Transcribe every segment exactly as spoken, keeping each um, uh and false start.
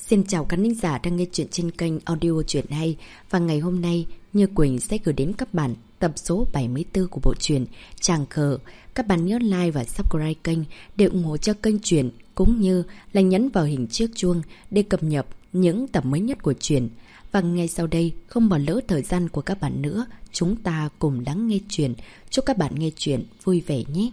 Xin chào các thính giả đang nghe chuyện trên kênh audio truyện hay. Và ngày hôm nay, Như Quỳnh sẽ gửi đến các bạn tập số bảy mươi tư của bộ truyện Tràng Khờ. Các bạn nhớ like và subscribe kênh để ủng hộ cho kênh truyện, cũng như là nhấn vào hình chiếc chuông để cập nhật những tập mới nhất của truyện. Và ngay sau đây, không bỏ lỡ thời gian của các bạn nữa, chúng ta cùng lắng nghe truyện. Chúc các bạn nghe truyện vui vẻ nhé.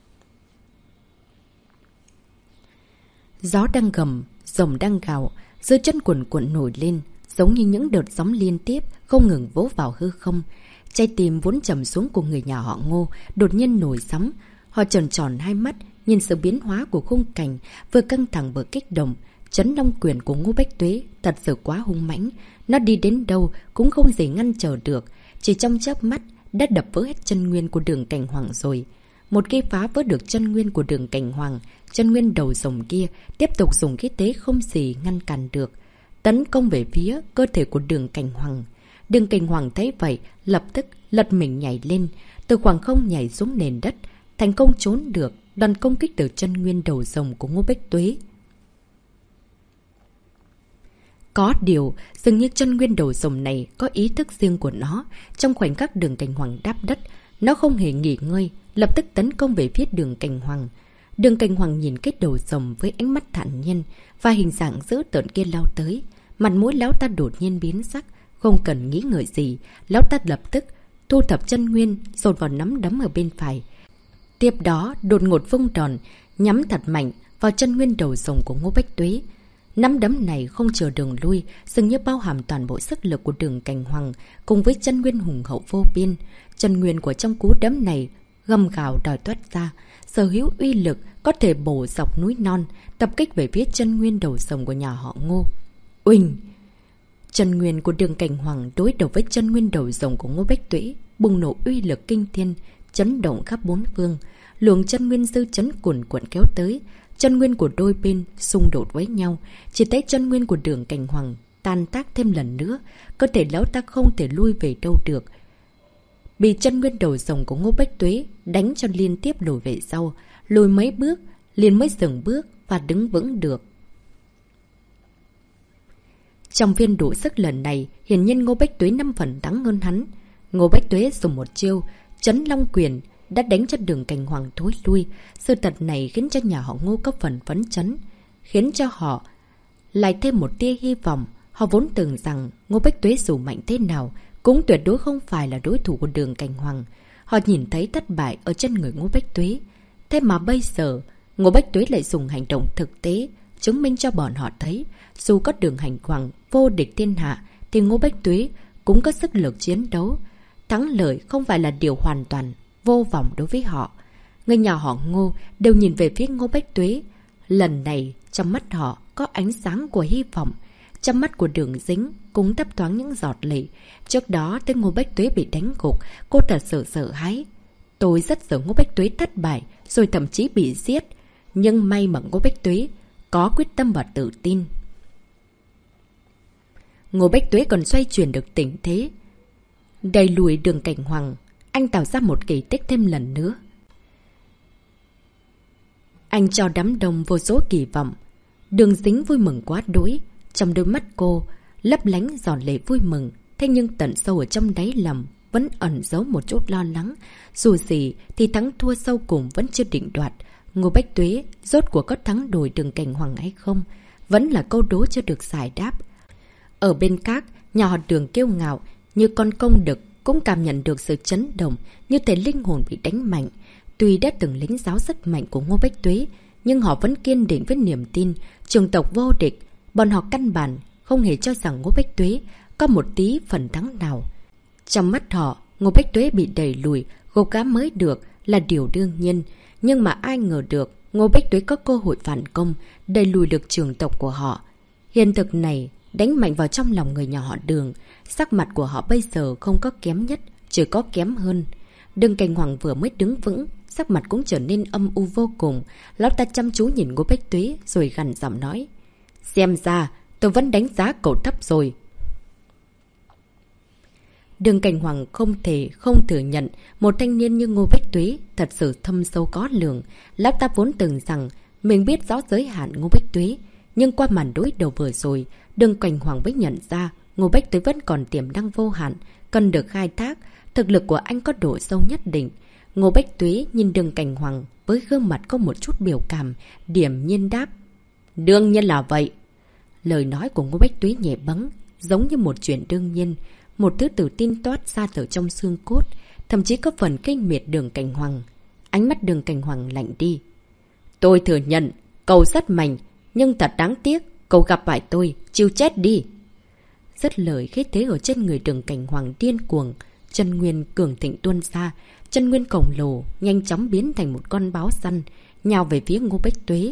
Gió đang gầm, rồng đang gào, dưới chân cuồn cuộn nổi lên, giống như những đợt sóng liên tiếp không ngừng vỗ vào hư không. Trái tim vốn trầm xuống của người nhà họ Ngô đột nhiên nổi sóng. Họ tròn tròn hai mắt, nhìn sự biến hóa của khung cảnh, vừa căng thẳng vừa kích động. Chấn long quyền của Ngô Bách Tuế thật sự quá hung mãnh, nó đi đến đâu cũng không gì ngăn trở được. Chỉ trong chớp mắt đã đập vỡ hết chân nguyên của Đường Cảnh Hoàng rồi. Một khi phá vỡ được chân nguyên của Đường Cảnh Hoàng, chân nguyên đầu rồng kia tiếp tục dùng khí thế không gì ngăn cản được, tấn công về phía cơ thể của Đường Cảnh Hoàng. Đường Cảnh Hoàng thấy vậy, lập tức lật mình nhảy lên, từ khoảng không nhảy xuống nền đất, thành công trốn được đòn công kích từ chân nguyên đầu rồng của Ngô Bách Tuế. Có điều, dường như chân nguyên đầu rồng này có ý thức riêng của nó. Trong khoảnh khắc Đường Cảnh Hoàng đáp đất, nó không hề nghỉ ngơi, lập tức tấn công về phía Đường Cảnh Hoàng. Đường Cảnh Hoàng nhìn cái đầu rồng với ánh mắt thản nhiên và hình dạng dữ tợn kia lao tới. Mặt mũi lão ta đột nhiên biến sắc, không cần nghĩ ngợi gì, lão ta lập tức thu thập chân nguyên dồn vào nắm đấm ở bên phải. Tiếp đó đột ngột vung đòn, nhắm thật mạnh vào chân nguyên đầu rồng của Ngô Bách Tuế. Nắm đấm này không chờ đường lui, dường như bao hàm toàn bộ sức lực của Đường Cảnh Hoàng cùng với chân nguyên hùng hậu vô biên. Chân nguyên của trong cú đấm này gầm gào đòi toát ra, sở hữu uy lực có thể bổ dọc núi non, tập kích về phía chân nguyên đầu rồng của nhà họ Ngô. Uỳnh! Chân nguyên của Đường Cảnh Hoàng đối đầu với chân nguyên đầu rồng của Ngô Bách Tuế, bùng nổ uy lực kinh thiên, chấn động khắp bốn phương. Luồng chân nguyên dư chấn cuồn cuộn kéo tới, chân nguyên của đôi bên xung đột với nhau, chỉ thấy chân nguyên của Đường Cảnh Hoàng tan tác thêm lần nữa, cơ thể lão ta không thể lui về đâu được. Bị chân nguyên đầu rồng của Ngô Bách Tuế đánh cho liên tiếp lùi về sau, lùi mấy bước, liền mới dừng bước và đứng vững được. Trong viên đủ sức lần này, hiển nhiên Ngô Bách Tuế năm phần thắng hơn hắn. Ngô Bách Tuế dùng một chiêu chấn long quyền đã đánh cho Đường Cảnh Hoàng thối lui. Sự thật này khiến cho nhà họ Ngô có phần phấn chấn, khiến cho họ lại thêm một tia hy vọng. Họ vốn tưởng rằng Ngô Bách Tuế dù mạnh thế nào cũng tuyệt đối không phải là đối thủ của Đường Cảnh Hoàng. Họ nhìn thấy thất bại ở chân người Ngô Bách Tuế. Thế mà bây giờ, Ngô Bách Tuế lại dùng hành động thực tế chứng minh cho bọn họ thấy, dù có Đường Cảnh Hoàng vô địch thiên hạ, thì Ngô Bách Tuế cũng có sức lực chiến đấu. Thắng lợi không phải là điều hoàn toàn vô vọng đối với họ. Người nhà họ Ngô đều nhìn về phía Ngô Bách Tuế. Lần này, trong mắt họ có ánh sáng của hy vọng. Trong mắt của Đường Dính cũng thấp thoáng những giọt lệ. Trước đó, tới Ngô Bách Tuế bị đánh gục, cô thật sự sợ hãi. Tôi rất sợ Ngô Bách Tuế thất bại, rồi thậm chí bị giết. Nhưng may mà Ngô Bách Tuế có quyết tâm và tự tin. Ngô Bách Tuế còn xoay chuyển được tình thế, đẩy lùi Đường Cảnh Hoàng. Anh tạo ra một kỳ tích thêm lần nữa. Anh cho đám đông vô số kỳ vọng. Đường Dính vui mừng quá đỗi. Trong đôi mắt cô lấp lánh giọt lệ vui mừng. Thế nhưng tận sâu ở trong đáy lòng vẫn ẩn giấu một chút lo lắng. Dù gì thì thắng thua sau cùng vẫn chưa định đoạt. Ngô Bách Tuế rốt cuộc có thắng đuổi Đường Cảnh Hoàng hay không, vẫn là câu đố chưa được giải đáp. Ở bên khác, nhà họ Đường kiêu ngạo như con công đực cũng cảm nhận được sự chấn động, như thể linh hồn bị đánh mạnh. Tuy đã từng lính giáo rất mạnh của Ngô Bách Tuế, nhưng họ vẫn kiên định với niềm tin trường tộc vô địch. Bọn họ căn bản không hề cho rằng Ngô Bách Tuế có một tí phần thắng nào. Trong mắt họ, Ngô Bách Tuế bị đẩy lùi, gục ngã mới được là điều đương nhiên. Nhưng mà ai ngờ được Ngô Bách Tuế có cơ hội phản công, đẩy lùi được trường tộc của họ. Hiện thực này đánh mạnh vào trong lòng người nhà họ Đường. Sắc mặt của họ bây giờ không có kém nhất, chỉ có kém hơn. Đường Cảnh Hoàng vừa mới đứng vững, sắc mặt cũng trở nên âm u vô cùng. Lão ta chăm chú nhìn Ngô Bách Tuế rồi gằn giọng nói: Xem ra tôi vẫn đánh giá cậu thấp rồi. Đường Cảnh Hoàng không thể không thừa nhận một thanh niên như Ngô Bách Tuế thật sự thâm sâu có lường. Lão ta vốn tưởng rằng mình biết rõ giới hạn Ngô Bách Tuế, Nhưng qua màn đối đầu vừa rồi, Đường Cảnh Hoàng mới nhận ra Ngô Bách Tuế vẫn còn tiềm năng vô hạn, cần được khai thác. Thực lực của anh có độ sâu nhất định. Ngô Bách Tuế nhìn Đường Cảnh Hoàng với gương mặt có một chút biểu cảm, điểm nhiên đáp. Đương nhiên là vậy. Lời nói của Ngô Bách Tuế nhẹ bẫng, giống như một chuyện đương nhiên. Một thứ tự tin toát ra từ trong xương cốt, thậm chí có phần kinh miệt Đường Cảnh Hoàng. Ánh mắt Đường Cảnh Hoàng lạnh đi. Tôi thừa nhận, cậu rất mạnh, nhưng thật đáng tiếc, cậu gặp phải tôi, chịu chết đi. Rất lời khí thế ở trên người Đường Cảnh Hoàng điên cuồng, chân nguyên cường thịnh tuôn ra, chân nguyên khổng lồ nhanh chóng biến thành một con báo săn, nhào về phía Ngô Bách Tuế.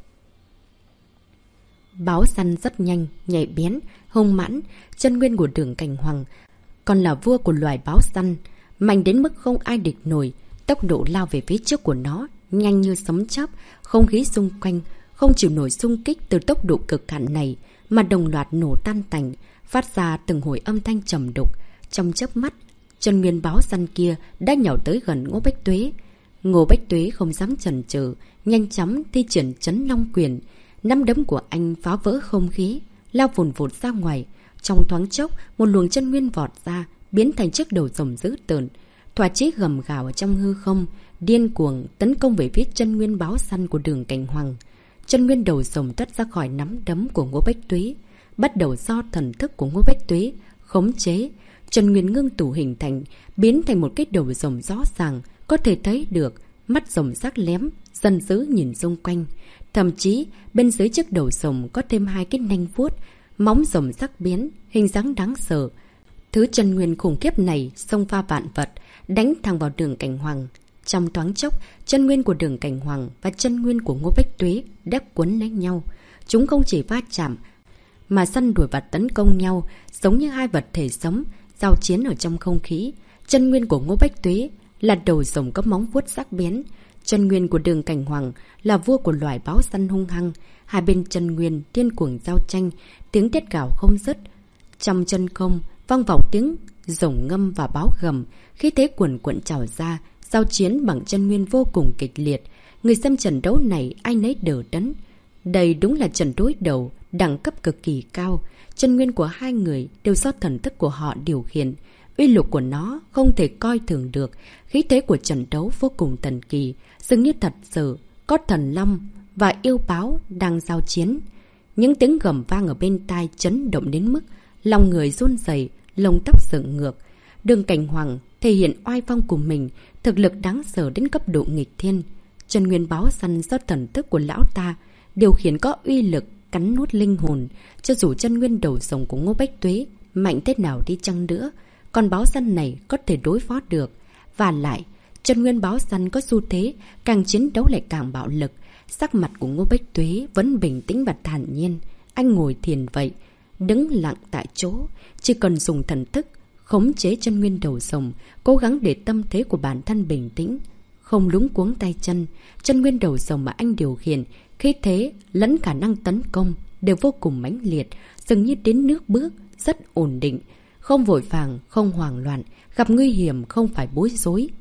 Báo săn rất nhanh, nhạy bén, hung mãnh, chân nguyên của Đường Cảnh Hoàng còn là vua của loài báo săn, mạnh đến mức không ai địch nổi. Tốc độ lao về phía trước của nó nhanh như sấm chớp, không khí xung quanh không chịu nổi xung kích từ tốc độ cực hạn này mà đồng loạt nổ tan tành, phát ra từng hồi âm thanh trầm đục. Trong chớp mắt, chân nguyên báo săn kia đã nhào tới gần Ngô Bách Tuế. Ngô Bách Tuế không dám chần chừ, nhanh chóng thi triển Chấn Long Quyền. Nắm đấm của anh phá vỡ không khí, lao vùn vụt ra ngoài. Trong thoáng chốc, một luồng chân nguyên vọt ra, biến thành chiếc đầu rồng dữ tợn. Thỏa chí gầm gào ở trong hư không, điên cuồng tấn công về phía chân nguyên báo săn của Đường Cảnh Hoàng. Chân nguyên đầu rồng trắt ra khỏi nắm đấm của Ngô Bách Tuế, bắt đầu do thần thức của Ngô Bách Tuế khống chế. Chân nguyên ngưng tụ hình thành, biến thành một cái đầu rồng rõ ràng, có thể thấy được. Mắt rồng sắc lém, dần dữ nhìn xung quanh. Thậm chí, bên dưới chiếc đầu rồng có thêm hai cái nanh vuốt, móng rồng sắc biến, hình dáng đáng sợ. Thứ chân nguyên khủng khiếp này xông pha vạn vật, đánh thẳng vào Đường Cảnh Hoàng. Trong thoáng chốc, chân nguyên của Đường Cảnh Hoàng và chân nguyên của Ngô Bách Tuế đã quấn lấy nhau. Chúng không chỉ va chạm, mà săn đuổi và tấn công nhau, giống như hai vật thể sống, giao chiến ở trong không khí. Chân nguyên của Ngô Bách Tuế là đầu rồng có móng vuốt sắc bén. Chân nguyên của Đường Cảnh Hoàng là vua của loài báo săn hung hăng. Hai bên chân nguyên điên cuồng giao tranh, tiếng thét gào không dứt. Trong chân không vang vọng tiếng rồng ngâm và báo gầm, khí thế cuồn cuộn trào ra, giao chiến bằng chân nguyên vô cùng kịch liệt. Người xem trận đấu này ai nấy đờ đẫn. Đây đúng là trận đối đầu đẳng cấp cực kỳ cao. Chân nguyên của hai người đều do thần thức của họ điều khiển. Uy lực của nó không thể coi thường được. Khí thế của trận đấu vô cùng thần kỳ, dường như thật sự có thần long và yêu báo đang giao chiến. Những tiếng gầm vang ở bên tai chấn động đến mức lòng người run rẩy, lông tóc dựng ngược. Đường Cảnh Hoàng thể hiện oai phong của mình, thực lực đáng sợ đến cấp độ nghịch thiên. Chân nguyên báo săn do thần thức của lão ta điều khiển có uy lực cắn nuốt linh hồn. Cho dù chân nguyên đầu rồng của Ngô Bách Tuế mạnh thế nào đi chăng nữa, con báo săn này có thể đối phó được. Và lại, chân nguyên báo săn có xu thế càng chiến đấu lại càng bạo lực. Sắc mặt của Ngô Bách Tuế vẫn bình tĩnh và thản nhiên. Anh ngồi thiền vậy, đứng lặng tại chỗ, chỉ cần dùng thần thức khống chế chân nguyên đầu rồng, cố gắng để tâm thế của bản thân bình tĩnh, không lúng cuống tay chân. Chân nguyên đầu rồng mà anh điều khiển, khí thế lẫn khả năng tấn công đều vô cùng mãnh liệt, dường như đến nước bước, rất ổn định, không vội vàng, không hoảng loạn, gặp nguy hiểm không phải bối rối.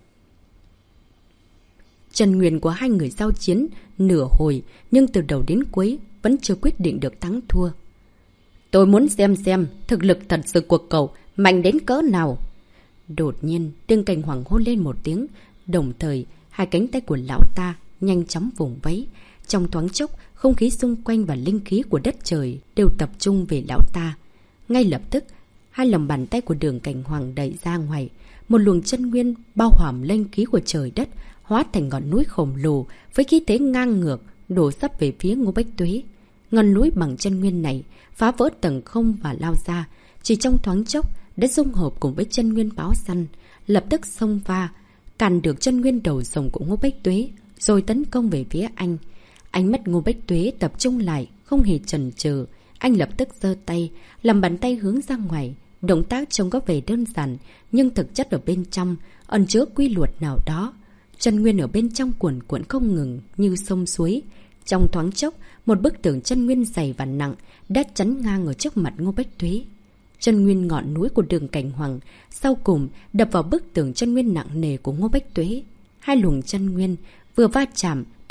Chân nguyên của hai người giao chiến nửa hồi, nhưng từ đầu đến cuối vẫn chưa quyết định được thắng thua. Tôi muốn xem xem thực lực thật sự của cậu mạnh đến cỡ nào. Đột nhiên, Đường Cảnh Hoàng hô lên một tiếng, đồng thời hai cánh tay của lão ta nhanh chóng vùng vẫy. Trong thoáng chốc, không khí xung quanh và linh khí của đất trời đều tập trung về lão ta. Ngay lập tức, hai lòng bàn tay của Đường Cảnh Hoàng đẩy ra ngoài, một luồng chân nguyên bao hàm linh khí của trời đất, hóa thành ngọn núi khổng lồ với khí thế ngang ngược đổ sắp về phía Ngô Bách Tuế. Ngọn núi bằng chân nguyên này phá vỡ tầng không và lao ra, chỉ trong thoáng chốc đã dung hợp cùng với chân nguyên báo săn, lập tức xông pha cản được chân nguyên đầu rồng của Ngô Bách Tuế, rồi tấn công về phía anh. Ánh mắt Ngô Bách Tuế tập trung lại, không hề chần chừ, anh lập tức giơ tay, làm bàn tay hướng ra ngoài. Động tác trông có vẻ đơn giản, nhưng thực chất ở bên trong ẩn chứa quy luật nào đó. Chân nguyên ở bên trong cuồn cuộn không ngừng như sông suối. Trong thoáng chốc, một bức tường chân nguyên dày và nặng đã chắn ngang ở trước mặt Ngô Bách Tuế. Chân nguyên ngọn núi của Đường Cảnh Hoàng sau cùng đập vào bức tường chân nguyên nặng nề của Ngô Bách Tuế. Hai luồng chân nguyên vừa va chạm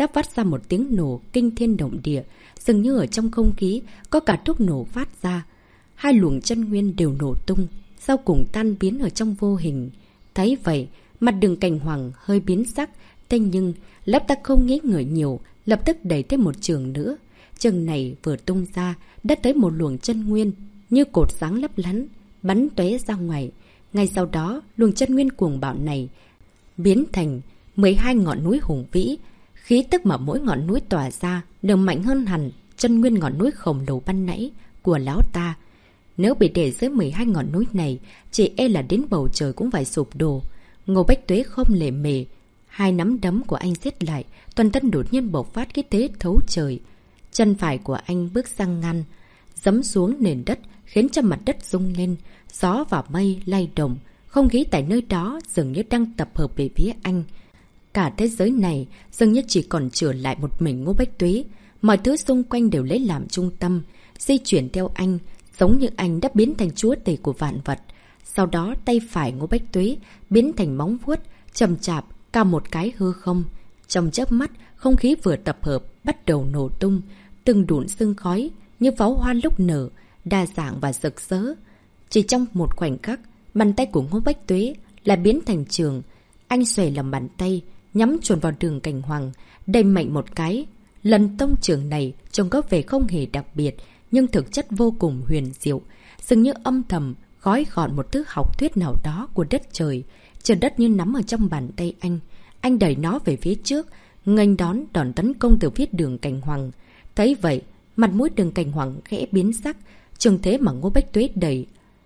đã phát ra một tiếng nổ kinh thiên động địa, dường như ở trong không khí có cả thuốc nổ phát ra. Hai luồng chân nguyên đều nổ tung, sau cùng tan biến ở trong vô hình. Thấy vậy, mặt Đường Cảnh Hoàng hơi biến sắc, thế nhưng Lão ta không nghĩ ngợi nhiều, lập tức đẩy thêm một trường nữa. Trường này vừa tung ra, đã tới một luồng chân nguyên, như cột sáng lấp lánh, bắn tóe ra ngoài. Ngay sau đó, luồng chân nguyên cuồng bạo này biến thành mười hai ngọn núi hùng vĩ. Khí tức mà mỗi ngọn núi tỏa ra đều mạnh hơn hẳn chân nguyên ngọn núi khổng lồ ban nãy của lão ta. Nếu bị để dưới mười hai ngọn núi này, chỉ e là đến bầu trời cũng phải sụp đổ. Ngô Bách Tuế không lề mề, hai nắm đấm của anh siết lại, toàn thân đột nhiên bộc phát khí thế thấu trời. Chân phải của anh bước sang ngăn, giẫm xuống nền đất, khiến cho mặt đất rung lên, gió và mây lay động, không khí tại nơi đó dường như đang tập hợp về phía anh. Cả thế giới này dường như chỉ còn trở lại một mình Ngô Bách Tuế, mọi thứ xung quanh đều lấy làm trung tâm, di chuyển theo anh, giống như anh đã biến thành chúa tể của vạn vật. Sau đó tay phải Ngô Bách Tuế biến thành móng vuốt, chậm chạp cao một cái hư không. Trong chớp mắt, không khí vừa tập hợp bắt đầu nổ tung, từng đụn sương khói như pháo hoa lúc nở, đa dạng và rực rỡ. Chỉ trong một khoảnh khắc, bàn tay của Ngô Bách Tuế là biến thành trường. Anh xòe làm bàn tay, nhắm chuẩn vào Đường Cảnh Hoàng, đẩy mạnh một cái. Lần tông trường này trông có vẻ không hề đặc biệt, nhưng thực chất vô cùng huyền diệu, dường như âm thầm gói gọn một thứ học thuyết nào đó của đất trời. Trời đất như nắm ở trong bàn tay anh. Anh đẩy nó về phía trước, nghênh đón đòn tấn công từ phía Đường Cảnh Hoàng. Thấy vậy, mặt mũi Đường Cảnh Hoàng khẽ biến sắc. Trường thế mà Ngô Bách Tuế đẩy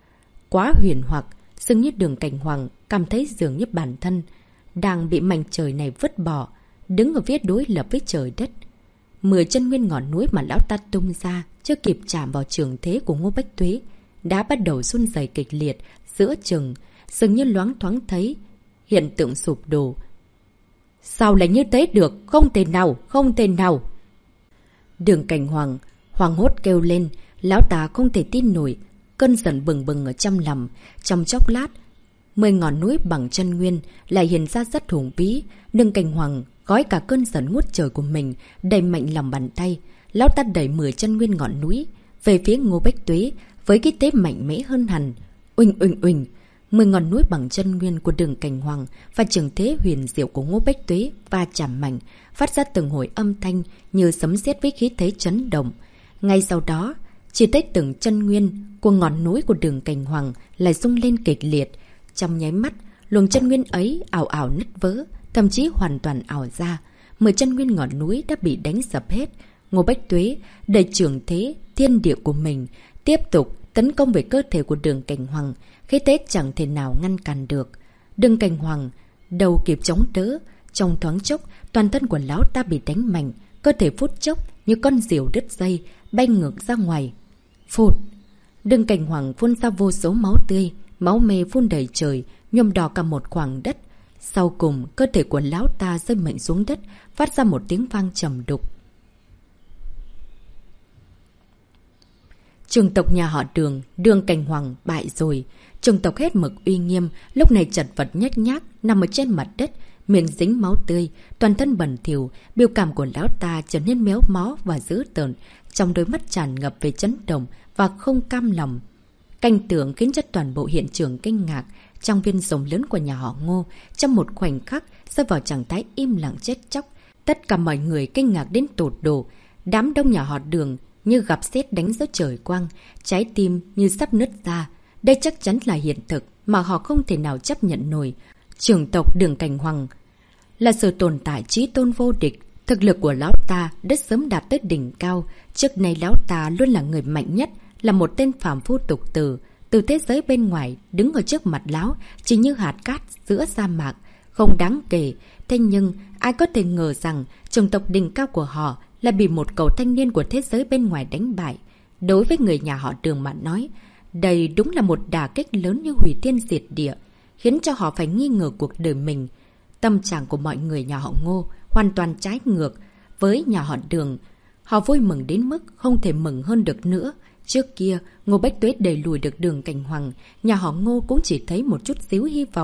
quá huyền hoặc, dường như Đường Cảnh Hoàng cảm thấy dường như bản thân đang bị mảnh trời này vứt bỏ, đứng ở phía đối lập với trời đất. Mười chân nguyên ngọn núi mà lão ta tung ra chưa kịp chạm vào trường thế của Ngô Bách Tuế đã bắt đầu run rẩy kịch liệt giữa chừng, dường như loáng thoáng thấy hiện tượng sụp đổ. Sao lại như thế được? Không thể nào, không thể nào! Đường Cảnh Hoàng hoảng hốt kêu lên, lão ta không thể tin nổi, cơn giận bừng bừng ở trong lòng. Trong chốc lát, mười ngọn núi bằng chân nguyên lại hiện ra rất hùng vĩ. Đường Cảnh Hoàng gói cả cơn giận ngút trời của mình, đẩy mạnh lòng bàn tay. Lão ta đẩy mười chân nguyên ngọn núi về phía Ngô Bách Tuế với cái thế mạnh mẽ hơn hẳn. Uỳnh uỳnh uỳnh, mười ngọn núi bằng chân nguyên của Đường Cảnh Hoàng và trường thế huyền diệu của Ngô Bách Tuế va chạm mạnh, phát ra từng hồi âm thanh như sấm sét với khí thế chấn động. Ngay sau đó, chỉ thấy từng chân nguyên của ngọn núi của Đường Cảnh Hoàng lại rung lên kịch liệt. Trong nháy mắt, luồng chân nguyên ấy ảo ảo nứt vỡ, thậm chí hoàn toàn ảo ra. Mười chân nguyên ngọn núi đã bị đánh sập hết. Ngô Bách Tuế đẩy trường thế thiên địa của mình tiếp tục tấn công về cơ thể của Đường Cảnh Hoàng, khí thế chẳng thể nào ngăn cản được. Đường Cảnh Hoàng đầu kịp chống đỡ, trong thoáng chốc toàn thân của lão ta bị đánh mạnh, cơ thể phút chốc như con diều đứt dây bay ngược ra ngoài. Phụt! Đường Cảnh Hoàng phun ra vô số máu tươi, máu mê phun đầy trời, nhuộm đỏ cả một khoảng đất. Sau cùng, cơ thể của lão ta rơi mạnh xuống đất, phát ra một tiếng vang trầm đục. Trường tộc nhà họ Đường, Đường Cảnh Hoàng bại rồi. Trường tộc hết mực uy nghiêm, lúc này chật vật nhếch nhác, nằm ở trên mặt đất, miệng dính máu tươi, toàn thân bẩn thỉu. Biểu cảm của lão ta trở nên méo mó và dữ tợn, trong đôi mắt tràn ngập về chấn động và không cam lòng. Cảnh tượng khiến cho toàn bộ hiện trường kinh ngạc. Trong viên rồng lớn của nhà họ Ngô, trong một khoảnh khắc rơi vào trạng thái im lặng chết chóc. Tất cả mọi người kinh ngạc đến tột độ. Đám đông nhà họ Đường như gặp sét đánh giữa trời quang, trái tim như sắp nứt ra. Đây chắc chắn là hiện thực mà họ không thể nào chấp nhận nổi. Trưởng tộc Đường Cảnh Hoàng là sự tồn tại chí tôn vô địch. Thực lực của lão ta đã sớm đạt tới đỉnh cao. Trước nay lão ta luôn là người mạnh nhất, là một tên phàm phu tục tử. Từ thế giới bên ngoài đứng ở trước mặt lão chỉ như hạt cát giữa sa mạc, không đáng kể. Thế nhưng ai có thể ngờ rằng chủng tộc đỉnh cao của họ là bị một cậu thanh niên của thế giới bên ngoài đánh bại. Đối với người nhà họ Đường mà nói, đây đúng là một đả kích lớn như hủy thiên diệt địa, khiến cho họ phải nghi ngờ cuộc đời mình. Tâm trạng của mọi người nhà họ Ngô hoàn toàn trái ngược với nhà họ Đường. Họ vui mừng đến mức không thể mừng hơn được nữa. Trước kia, Ngô Bách Tuế đẩy lùi được Đường Cảnh Hoàng, nhà họ Ngô cũng chỉ thấy một chút xíu hy vọng.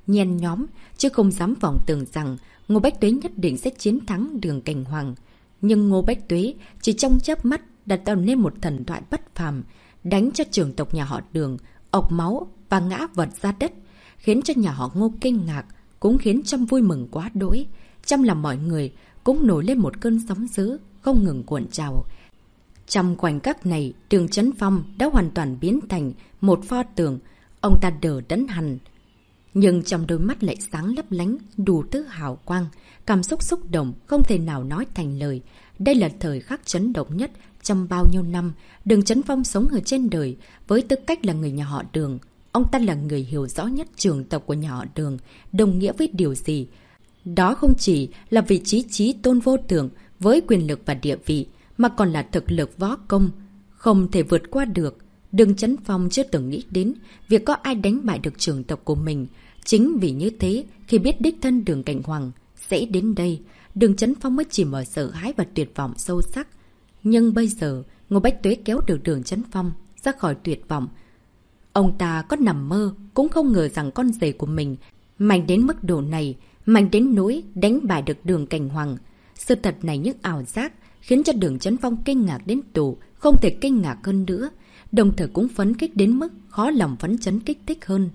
nhen nhóm, chứ không dám vọng tưởng rằng Ngô Bách Tuế nhất định sẽ chiến thắng Đường Cảnh Hoàng. Nhưng Ngô Bách Tuế chỉ trong chớp mắt đã tạo nên một thần thoại bất phàm, đánh cho trưởng tộc nhà họ Đường ọc máu và ngã vật ra đất, khiến cho nhà họ Ngô kinh ngạc, cũng khiến Trâm vui mừng quá đỗi. Trong lòng mọi người cũng nổi lên một cơn sóng dữ không ngừng cuộn trào. Trong khoảnh khắc này, Đường Chấn Phong đã hoàn toàn biến thành một pho tượng, ông ta đờ đẫn hẳn. Nhưng trong đôi mắt lại sáng lấp lánh, đủ thứ hào quang, cảm xúc xúc động không thể nào nói thành lời. Đây là thời khắc chấn động nhất trong bao nhiêu năm Đường Chấn Phong sống ở trên đời. Với tư cách là người nhà họ Đường, ông ta là người hiểu rõ nhất trưởng tộc của nhà họ Đường đồng nghĩa với điều gì. Đó không chỉ là vị trí chí tôn vô thượng với quyền lực và địa vị, mà còn là thực lực võ công không thể vượt qua được. Đường Chấn Phong chưa từng nghĩ đến việc có ai đánh bại được trưởng tộc của mình. Chính vì như thế, khi biết đích thân Đường Cảnh Hoàng sẽ đến đây, Đường Chấn Phong mới chỉ mở sợ hãi và tuyệt vọng sâu sắc. Nhưng bây giờ, Ngô Bách Tuế kéo được Đường Chấn Phong ra khỏi tuyệt vọng. Ông ta có nằm mơ cũng không ngờ rằng con rể của mình mạnh đến mức độ này, mạnh đến nỗi đánh bại được Đường Cảnh Hoàng. Sự thật này những ảo giác khiến cho Đường Chấn Phong kinh ngạc đến tủ, không thể kinh ngạc hơn nữa, đồng thời cũng phấn khích đến mức khó lòng phấn chấn kích thích hơn.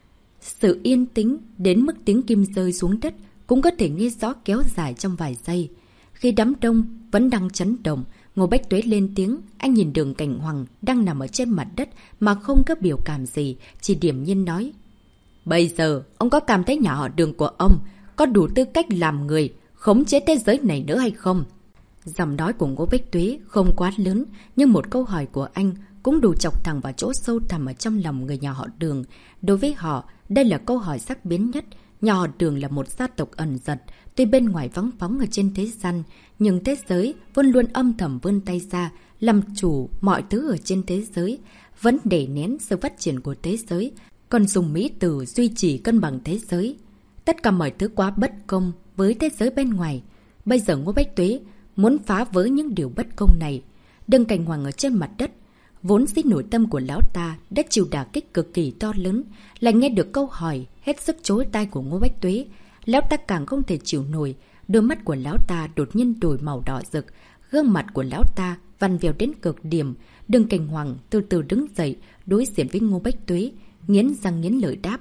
Sự yên tĩnh đến mức tiếng kim rơi xuống đất cũng có thể nghe rõ kéo dài trong vài giây. Khi đám đông vẫn đang chấn động, Ngô Bách Tuế lên tiếng. Anh nhìn Đường Cảnh Hoàng đang nằm ở trên mặt đất mà không có biểu cảm gì, chỉ điềm nhiên nói: Bây giờ, ông có cảm thấy nhà họ Đường của ông có đủ tư cách làm người khống chế thế giới này nữa hay không? Giọng nói của Ngô Bách Tuế không quá lớn, nhưng một câu hỏi của anh cũng đủ chọc thẳng vào chỗ sâu thẳm ở trong lòng người nhà họ Đường. Đối với họ, đây là câu hỏi sắc bén nhất. Nhà họ Đường là một gia tộc ẩn giật, tuy bên ngoài vắng phóng ở trên thế gian, nhưng thế giới vẫn luôn âm thầm vươn tay ra, làm chủ mọi thứ ở trên thế giới, vẫn để nén sự phát triển của thế giới, còn dùng mỹ từ duy trì cân bằng thế giới. Tất cả mọi thứ quá bất công với thế giới bên ngoài. Bây giờ Ngô Bách Tuế muốn phá vỡ những điều bất công này. Đường Cảnh Hoàng ở trên mặt đất, vốn dĩ nội tâm của lão ta đã chịu đả kích cực kỳ to lớn, lại nghe được câu hỏi hết sức chối tai của Ngô Bách Tuế, lão ta càng không thể chịu nổi. Đôi mắt của lão ta đột nhiên đổi màu đỏ rực, gương mặt của lão ta vằn vèo đến cực điểm. Đường Cảnh Hoàng từ từ đứng dậy, đối diện với Ngô Bách Tuế, nghiến răng nghiến lợi đáp: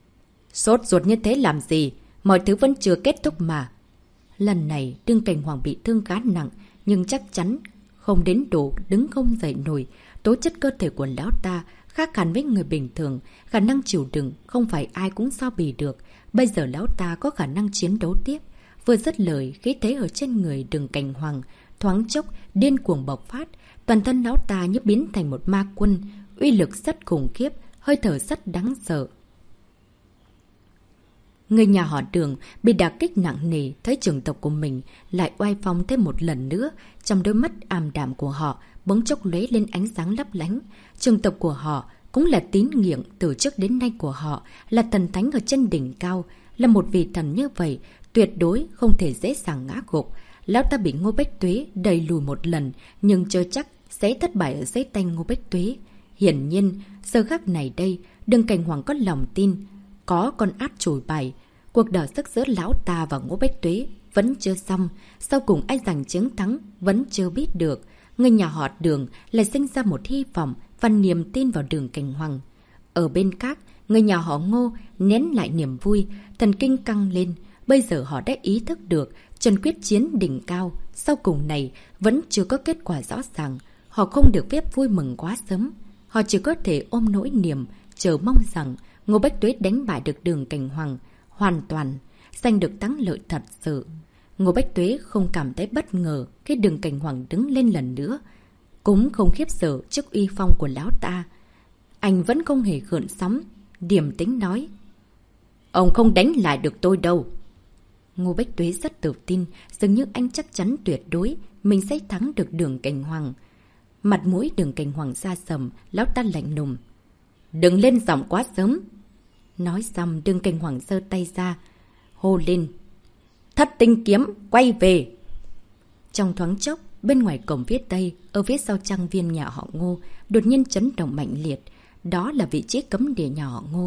Sốt ruột như thế làm gì? Mọi thứ vẫn chưa kết thúc mà. Lần này Đường Cảnh Hoàng bị thương khá nặng, nhưng chắc chắn không đến độ đứng không dậy nổi. Tố chất cơ thể của lão ta khác hẳn với người bình thường, khả năng chịu đựng không phải ai cũng sao bì được. Bây giờ lão ta có khả năng chiến đấu tiếp. Vừa dứt lời, khí thế ở trên người Đường Cảnh Hoàng thoáng chốc điên cuồng bộc phát, toàn thân lão ta như biến thành một ma quân, uy lực rất khủng khiếp, hơi thở rất đáng sợ. Người nhà họ Đường bị đả kích nặng nề, thấy trưởng tộc của mình lại oai phong thêm một lần nữa, trong đôi mắt ảm đạm của họ bỗng chốc lóe lên ánh sáng lấp lánh. Trưởng tộc của họ cũng là tín ngưỡng từ trước đến nay của họ, là thần thánh ở trên đỉnh cao, là một vị thần như vậy, tuyệt đối không thể dễ dàng ngã gục. Lão ta bị Ngô Bách Tuế đẩy lùi một lần, nhưng chưa chắc sẽ thất bại ở dưới tay Ngô Bách Tuế. Hiển nhiên, giờ khắc này đây, Đường Cảnh Hoàng có lòng tin, có con át chổi bài. Cuộc đỏ sức giữa lão ta và Ngô Bách Tuế vẫn chưa xong, sau cùng ai giành chiến thắng vẫn chưa biết được. Người nhà họ Đường lại sinh ra một hy vọng và niềm tin vào Đường Cảnh Hoàng. Ở bên khác, người nhà họ Ngô nén lại niềm vui, thần kinh căng lên. Bây giờ họ đã ý thức được trận quyết chiến đỉnh cao sau cùng này vẫn chưa có kết quả rõ ràng. Họ không được phép vui mừng quá sớm. Họ chỉ có thể ôm nỗi niềm, chờ mong rằng Ngô Bách Tuế đánh bại được Đường Cảnh Hoàng, hoàn toàn, giành được thắng lợi thật sự. Ngô Bách Tuế không cảm thấy bất ngờ khi Đường Cảnh Hoàng đứng lên lần nữa, cũng không khiếp sợ trước uy phong của lão ta. Anh vẫn không hề gợn sóng, điềm tĩnh nói: Ông không đánh lại được tôi đâu. Ngô Bách Tuế rất tự tin, dường như anh chắc chắn tuyệt đối mình sẽ thắng được Đường Cảnh Hoàng. Mặt mũi Đường Cảnh Hoàng ra sầm, lão ta lạnh lùng: Đừng lên giọng quá sớm. Nói xong, Đường Cảnh Hoàng giơ tay ra, hô lên: Thất tinh kiếm, quay về! Trong thoáng chốc, bên ngoài cổng phía tây, ở phía sau trang viên nhà họ Ngô, đột nhiên chấn động mạnh liệt. Đó là vị trí cấm địa nhà họ Ngô.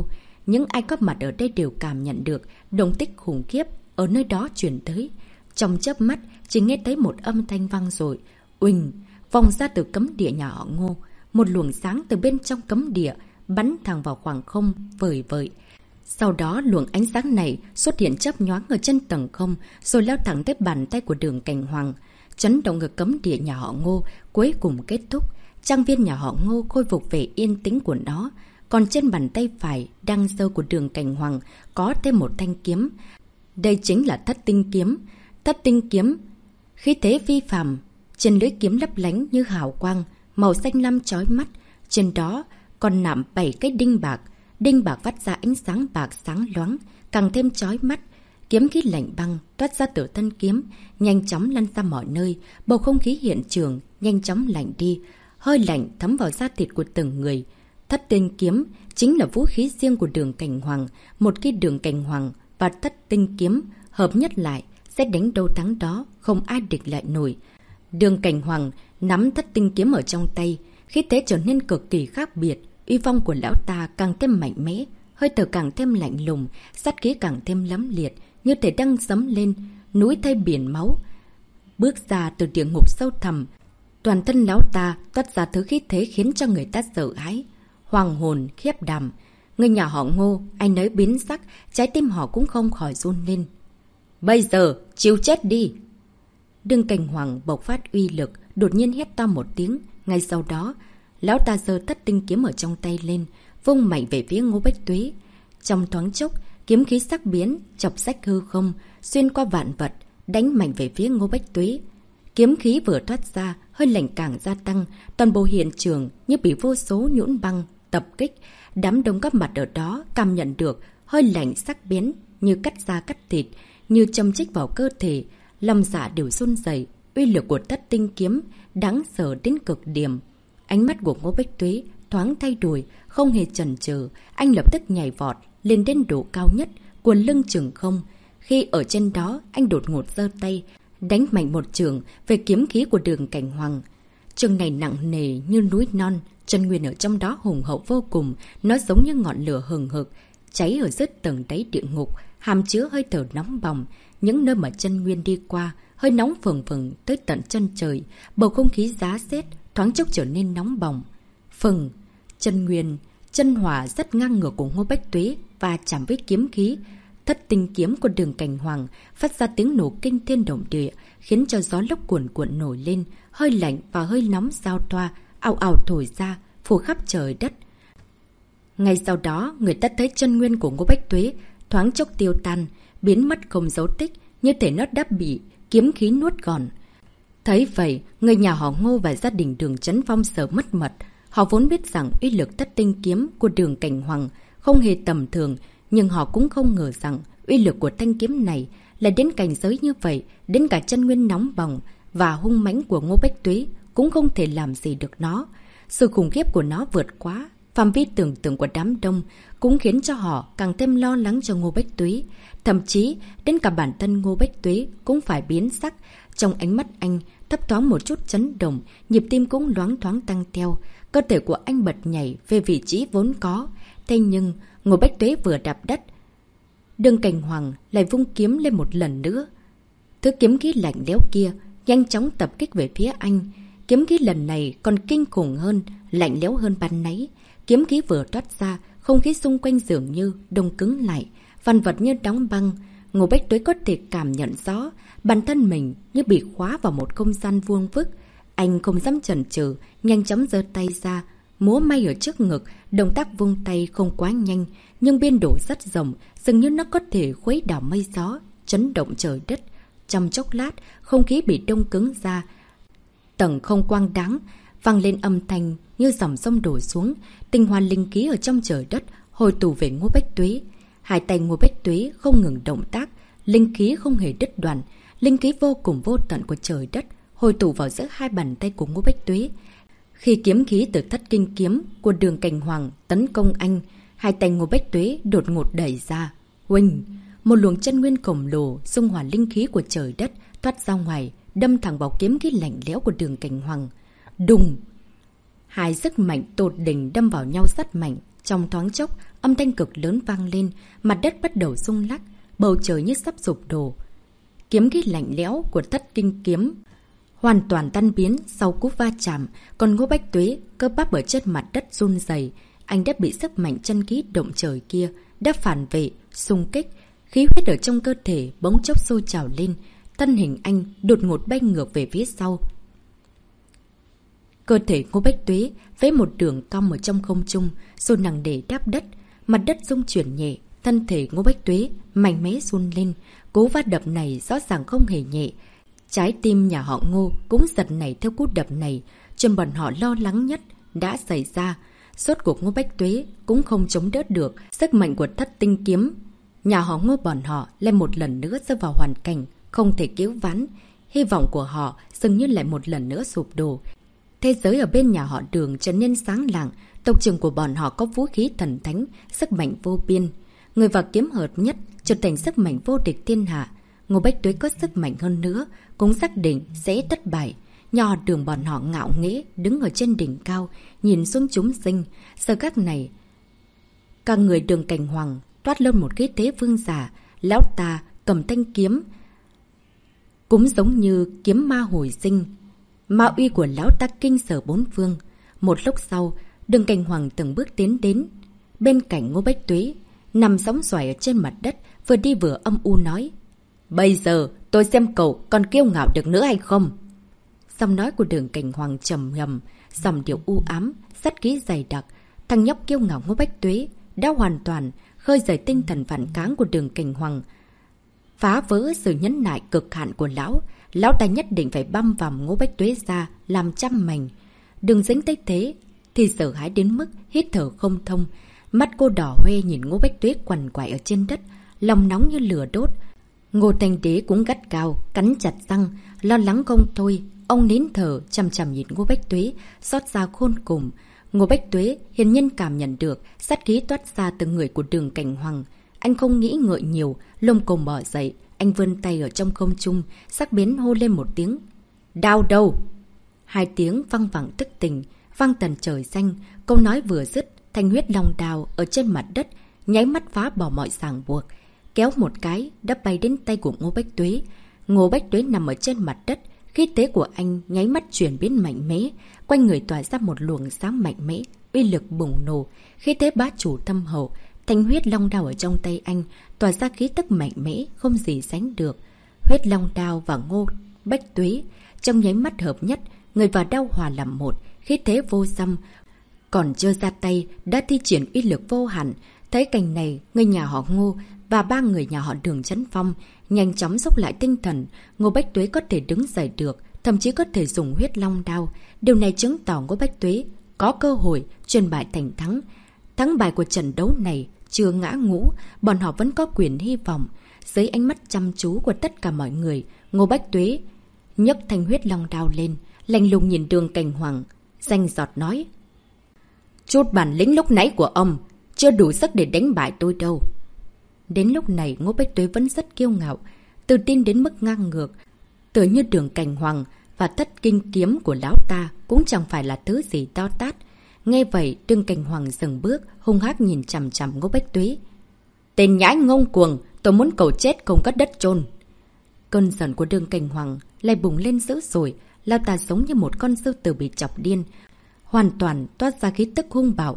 Những ai có mặt ở đây đều cảm nhận được động tích khủng khiếp ở nơi đó chuyển tới. Trong chớp mắt, chỉ nghe thấy một âm thanh vang dội, uỳnh, vòng ra từ cấm địa nhà họ Ngô. Một luồng sáng từ bên trong cấm địa bắn thẳng vào khoảng không vời vợi. Sau đó luồng ánh sáng này xuất hiện chớp nhoáng ở chân tầng không, rồi leo thẳng tới bàn tay của Đường Cảnh Hoàng. Chấn động ở cấm địa nhà họ Ngô cuối cùng kết thúc. Trang viên nhà họ Ngô khôi phục về yên tĩnh của nó. Còn trên bàn tay phải đang giơ của Đường Cảnh Hoàng có thêm một thanh kiếm. Đây chính là Thất Tinh Kiếm. Thất Tinh Kiếm khí thế phi phàm, trên lưỡi kiếm lấp lánh như hào quang, màu xanh lam chói mắt. Trên đó còn nạm bảy cái đinh bạc. Đinh bạc phát ra ánh sáng bạc sáng loáng, càng thêm chói mắt. Kiếm khí lạnh băng toát ra từ thân kiếm, nhanh chóng lăn ra mọi nơi. Bầu không khí hiện trường nhanh chóng lạnh đi, hơi lạnh thấm vào da thịt của từng người. Thất Tinh Kiếm chính là vũ khí riêng của Đường Cảnh Hoàng. Một khi Đường Cảnh Hoàng và Thất Tinh Kiếm hợp nhất lại, sẽ đánh đâu thắng đó, không ai địch lại nổi. Đường Cảnh Hoàng nắm Thất Tinh Kiếm ở trong tay, khí thế trở nên cực kỳ khác biệt. Uy phong của lão ta càng thêm mạnh mẽ, hơi thở càng thêm lạnh lùng, sát khí càng thêm lắm liệt, như thể đang dẫm lên núi thay biển máu. Bước ra từ địa ngục sâu thẳm, toàn thân lão ta toát ra thứ khí thế khiến cho người ta sợ hãi, hoàng hồn khiếp đảm. Người nhà họ Ngô anh ấy biến sắc, trái tim họ cũng không khỏi run lên. Bây giờ chịu chết đi! Đường Cảnh Hoàng bộc phát uy lực, đột nhiên hét to một tiếng. Ngay sau đó, lão ta giơ Thất Tinh Kiếm ở trong tay lên, vung mạnh về phía Ngô Bách Tuế. Trong thoáng chốc, kiếm khí sắc biến, chọc rách hư không, xuyên qua vạn vật, đánh mạnh về phía Ngô Bách Tuế. Kiếm khí vừa thoát ra, hơi lạnh càng gia tăng, toàn bộ hiện trường như bị vô số nhũn băng tập kích. Đám đông các mặt ở đó cảm nhận được hơi lạnh sắc biến, như cắt da cắt thịt, như châm chích vào cơ thể, lòng dạ đều run rẩy. Uy lực của Thất Tinh Kiếm đáng sợ đến cực điểm. Ánh mắt của Ngô Bách Tuế thoáng thay đổi, không hề chần chừ, anh lập tức nhảy vọt lên đến độ cao nhất, cuồn lưng chừng không. Khi ở trên đó, anh đột ngột giơ tay, đánh mạnh một chưởng về kiếm khí của Đường Cảnh Hoàng. Chưởng này nặng nề như núi non, chân nguyên ở trong đó hùng hậu vô cùng, nó giống như ngọn lửa hừng hực, cháy ở rất tầng đáy địa ngục, hàm chứa hơi thở nóng bỏng. Những nơi mà chân nguyên đi qua, hơi nóng phừng phừng tới tận chân trời, bầu không khí giá rét thoáng chốc trở nên nóng bỏng. Phừng, chân nguyên, chân hỏa rất ngang ngược của Ngô Bách Tuế và chạm với kiếm khí. Thất Tinh Kiếm của Đường Cảnh Hoàng phát ra tiếng nổ kinh thiên động địa, khiến cho gió lốc cuồn cuộn nổi lên, hơi lạnh và hơi nóng giao thoa, ào ào thổi ra, phủ khắp trời đất. Ngay sau đó, người ta thấy chân nguyên của Ngô Bách Tuế thoáng chốc tiêu tan, biến mất không dấu tích, như thể nó đã bị kiếm khí nuốt gọn. Thấy vậy, người nhà họ Ngô và gia đình Đường Chấn Phong sợ mất mật. Họ vốn biết rằng uy lực Thất Tinh Kiếm của Đường Cảnh Hoàng không hề tầm thường, nhưng họ cũng không ngờ rằng uy lực của thanh kiếm này là đến cảnh giới như vậy, đến cả chân nguyên nóng bỏng và hung mãnh của Ngô Bách Tuế cũng không thể làm gì được nó. Sự khủng khiếp của nó vượt quá phạm vi tưởng tượng của đám đông, cũng khiến cho họ càng thêm lo lắng cho Ngô Bách Tuế. Thậm chí, đến cả bản thân Ngô Bách Tuế cũng phải biến sắc. Trong ánh mắt anh, thấp thoáng một chút chấn động, nhịp tim cũng loáng thoáng tăng theo. Cơ thể của anh bật nhảy về vị trí vốn có. Thế nhưng, Ngô Bách Tuế vừa đạp đất, Đường Cảnh Hoàng lại vung kiếm lên một lần nữa. Thứ kiếm khí lạnh lẽo kia nhanh chóng tập kích về phía anh. Kiếm khí lần này còn kinh khủng hơn, lạnh lẽo hơn ban nãy. Kiếm khí vừa toát ra, không khí xung quanh dường như đông cứng lại, vạn vật như đóng băng. Ngô Bách Tuế có thể cảm nhận rõ bản thân mình như bị khóa vào một không gian vuông vức. Anh không dám chần chừ, nhanh chóng giơ tay ra, múa may ở trước ngực. Động tác vung tay không quá nhanh, nhưng biên độ rất rộng, dường như nó có thể khuấy đảo mây gió, chấn động trời đất. Trong chốc lát, không khí bị đông cứng ra, tầng không quang đáng vang lên âm thanh như dòng sông đổ xuống. Tinh hoa linh khí ở trong trời đất hồi tụ về Ngô Bách Tuế. Hai tay Ngô Bách Tuế không ngừng động tác, linh khí không hề đứt đoạn. Linh khí vô cùng vô tận của trời đất hồi tụ vào giữa hai bàn tay của Ngô Bách Tuế. Khi kiếm khí từ Thất Tinh Kiếm của Đường Cảnh Hoàng tấn công anh, hai tay Ngô Bách Tuế đột ngột đẩy ra. Huỳnh! Một luồng chân nguyên khổng lồ xung hòa linh khí của trời đất thoát ra ngoài, đâm thẳng vào kiếm khí lạnh lẽo của Đường Cảnh Hoàng. Đùng! Hai sức mạnh tột đỉnh đâm vào nhau rất mạnh. Trong thoáng chốc, âm thanh cực lớn vang lên, mặt đất bắt đầu rung lắc, bầu trời như sắp sụp đổ. Kiếm khí lạnh lẽo của Thất Tinh Kiếm hoàn toàn tan biến sau cú va chạm, còn Ngô Bách Tuế cơ bắp ở trên mặt đất run rẩy, anh đã bị sức mạnh chân khí động trời kia đã phản vệ, xung kích, khí huyết ở trong cơ thể bỗng chốc sôi trào lên, thân hình anh đột ngột bay ngược về phía sau. Cơ thể Ngô Bách Tuế vẽ một đường cong ở trong không trung, rồi nặng nề đáp đất, mặt đất rung chuyển nhẹ, thân thể Ngô Bách Tuế mạnh mẽ run lên, cú va đập này rõ ràng không hề nhẹ. Trái tim nhà họ Ngô cũng giật nảy theo cú đập này, chuyện bọn họ lo lắng nhất đã xảy ra. Sốt cuộc Ngô Bách Tuế cũng không chống đỡ được sức mạnh của Thất Tinh Kiếm. Nhà họ Ngô bọn họ lại một lần nữa rơi vào hoàn cảnh không thể cứu vãn. Hy vọng của họ dường như lại một lần nữa sụp đổ. Thế giới ở bên nhà họ Đường trở nên sáng lạng, tộc trưởng của bọn họ có vũ khí thần thánh, sức mạnh vô biên. Người và kiếm hợp nhất trở thành sức mạnh vô địch thiên hạ. Ngô Bách Tuế có sức mạnh hơn nữa, cũng xác định sẽ thất bại. Nhà họ Đường bọn họ ngạo nghễ đứng ở trên đỉnh cao, nhìn xuống chúng sinh. Giờ các này, cả người Đường Cảnh Hoàng toát lên một khí thế vương giả. Lão ta cầm thanh kiếm, cũng giống như kiếm ma hồi sinh. Ma uy của lão ta kinh sở bốn phương. Một lúc sau, Đường Cảnh Hoàng từng bước tiến đến bên cạnh Ngô Bách Tuế, nằm sóng xoài ở trên mặt đất, vừa đi vừa âm u nói: "Bây giờ tôi xem cậu còn kiêu ngạo được nữa hay không?" Giọng nói của Đường Cảnh Hoàng trầm ngầm, giọng điệu u ám, sát khí dày đặc. Thằng nhóc kiêu ngạo Ngô Bách Tuế đã hoàn toàn khơi dậy tinh thần phản kháng của Đường Cảnh Hoàng, phá vỡ sự nhẫn nại cực hạn của lão. Lão ta nhất định phải băm vằm Ngô Bách Tuế ra làm trăm mảnh. Đường Dính thấy thế thì sợ hãi đến mức hít thở không thông. Mắt cô đỏ hoe nhìn Ngô Bách Tuế quằn quại ở trên đất, lòng nóng như lửa đốt. Ngô Thanh Đế cũng gắt cao, cắn chặt răng, lo lắng không thôi. Ông nín thở chằm chằm nhìn Ngô Bách Tuế, xót xa khôn cùng. Ngô Bách Tuế hiển nhiên cảm nhận được sát khí toát ra từ người của Đường Cảnh Hoàng. Anh không nghĩ ngợi nhiều, lông cồm bỏ dậy. Anh vươn tay ở trong không trung, sắc bén hô lên một tiếng: "Đao đâu?" Hai tiếng văng vẳng tức tình, vang tận trời xanh. Câu nói vừa dứt, thanh huyết long đao ở trên mặt đất nháy mắt phá bỏ mọi ràng buộc, kéo một cái đã bay đến tay của Ngô Bách Tuế. Ngô Bách Tuế nằm ở trên mặt đất, khí thế của anh nháy mắt chuyển biến mạnh mẽ, quanh người tỏa ra một luồng sáng mạnh mẽ, uy lực bùng nổ, khí thế bá chủ thâm hậu. Thanh huyết long đao ở trong tay anh tỏa ra khí tức mạnh mẽ không gì sánh được. Huyết long đao và Ngô Bách Tuế trong nháy mắt hợp nhất, người và đao hòa làm một, khí thế vô song. Còn chưa ra tay đã thi triển uy lực vô hạn. Thấy cảnh này, người nhà họ Ngô và ba người nhà họ Đường chấn phong, nhanh chóng dốc lại tinh thần. Ngô Bách Tuế có thể đứng dậy được, thậm chí có thể dùng huyết long đao. Điều này chứng tỏ Ngô Bách Tuế có cơ hội chuyển bại thành thắng. Thắng bại của trận đấu này chưa ngã ngũ, bọn họ vẫn có quyền hy vọng. Dưới ánh mắt chăm chú của tất cả mọi người, Ngô Bách Tuế nhấc thanh huyết long đao lên, lạnh lùng nhìn Đường Cảnh Hoàng, danh giọt nói: "Chút bản lĩnh lúc nãy của ông chưa đủ sức để đánh bại tôi đâu." Đến lúc này Ngô Bách Tuế vẫn rất kiêu ngạo, tự tin đến mức ngang ngược. Tựa như Đường Cảnh Hoàng và Thất Kinh Kiếm của lão ta cũng chẳng phải là thứ gì to tát. Nghe vậy, Đường Cảnh Hoàng dừng bước, hung hác nhìn chằm chằm Ngô Bách Tuế. "Tên nhãi ngông cuồng, tôi muốn cậu chết không có đất chôn." Cơn giận của Đường Cảnh Hoàng lại bùng lên dữ dội, lão ta giống như một con sư tử bị chọc điên, hoàn toàn toát ra khí tức hung bạo.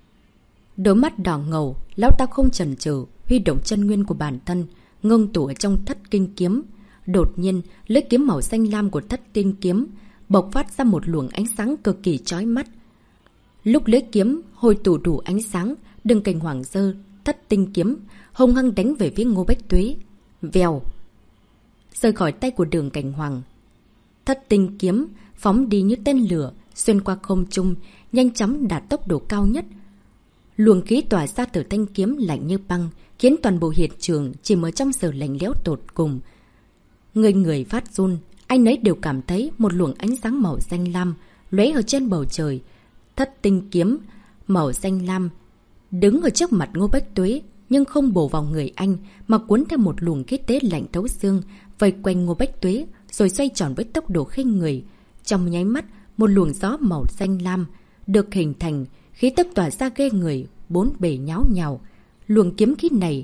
Đôi mắt đỏ ngầu, lão ta không chần chừ, huy động chân nguyên của bản thân, ngưng tụ ở trong Thất Kinh Kiếm. Đột nhiên, lưỡi kiếm màu xanh lam của Thất Kinh Kiếm bộc phát ra một luồng ánh sáng cực kỳ chói mắt. Lúc lưỡi kiếm hồi tụ đủ ánh sáng, Đường Cảnh Hoàng giơ Thất Tinh Kiếm hung hăng đánh về phía Ngô Bách Tuế. Vèo! Rời khỏi tay của Đường Cảnh Hoàng, Thất Tinh Kiếm phóng đi như tên lửa, xuyên qua không trung, nhanh chóng đạt tốc độ cao nhất. Luồng khí tỏa ra từ thanh kiếm lạnh như băng, khiến toàn bộ hiện trường chỉ ở trong giờ lạnh lẽo tột cùng. Người người phát run, anh ấy đều cảm thấy một luồng ánh sáng màu xanh lam lóe ở trên bầu trời. Thất Tinh Kiếm màu xanh lam đứng ở trước mặt Ngô Bách Tuế, nhưng không bổ vào người anh mà cuốn theo một luồng khí thế lạnh thấu xương, vây quanh Ngô Bách Tuế rồi xoay tròn với tốc độ khinh người. Trong nháy mắt, một luồng gió màu xanh lam được hình thành, khí tức tỏa ra ghê người, bốn bề nháo nhào. Luồng kiếm khí này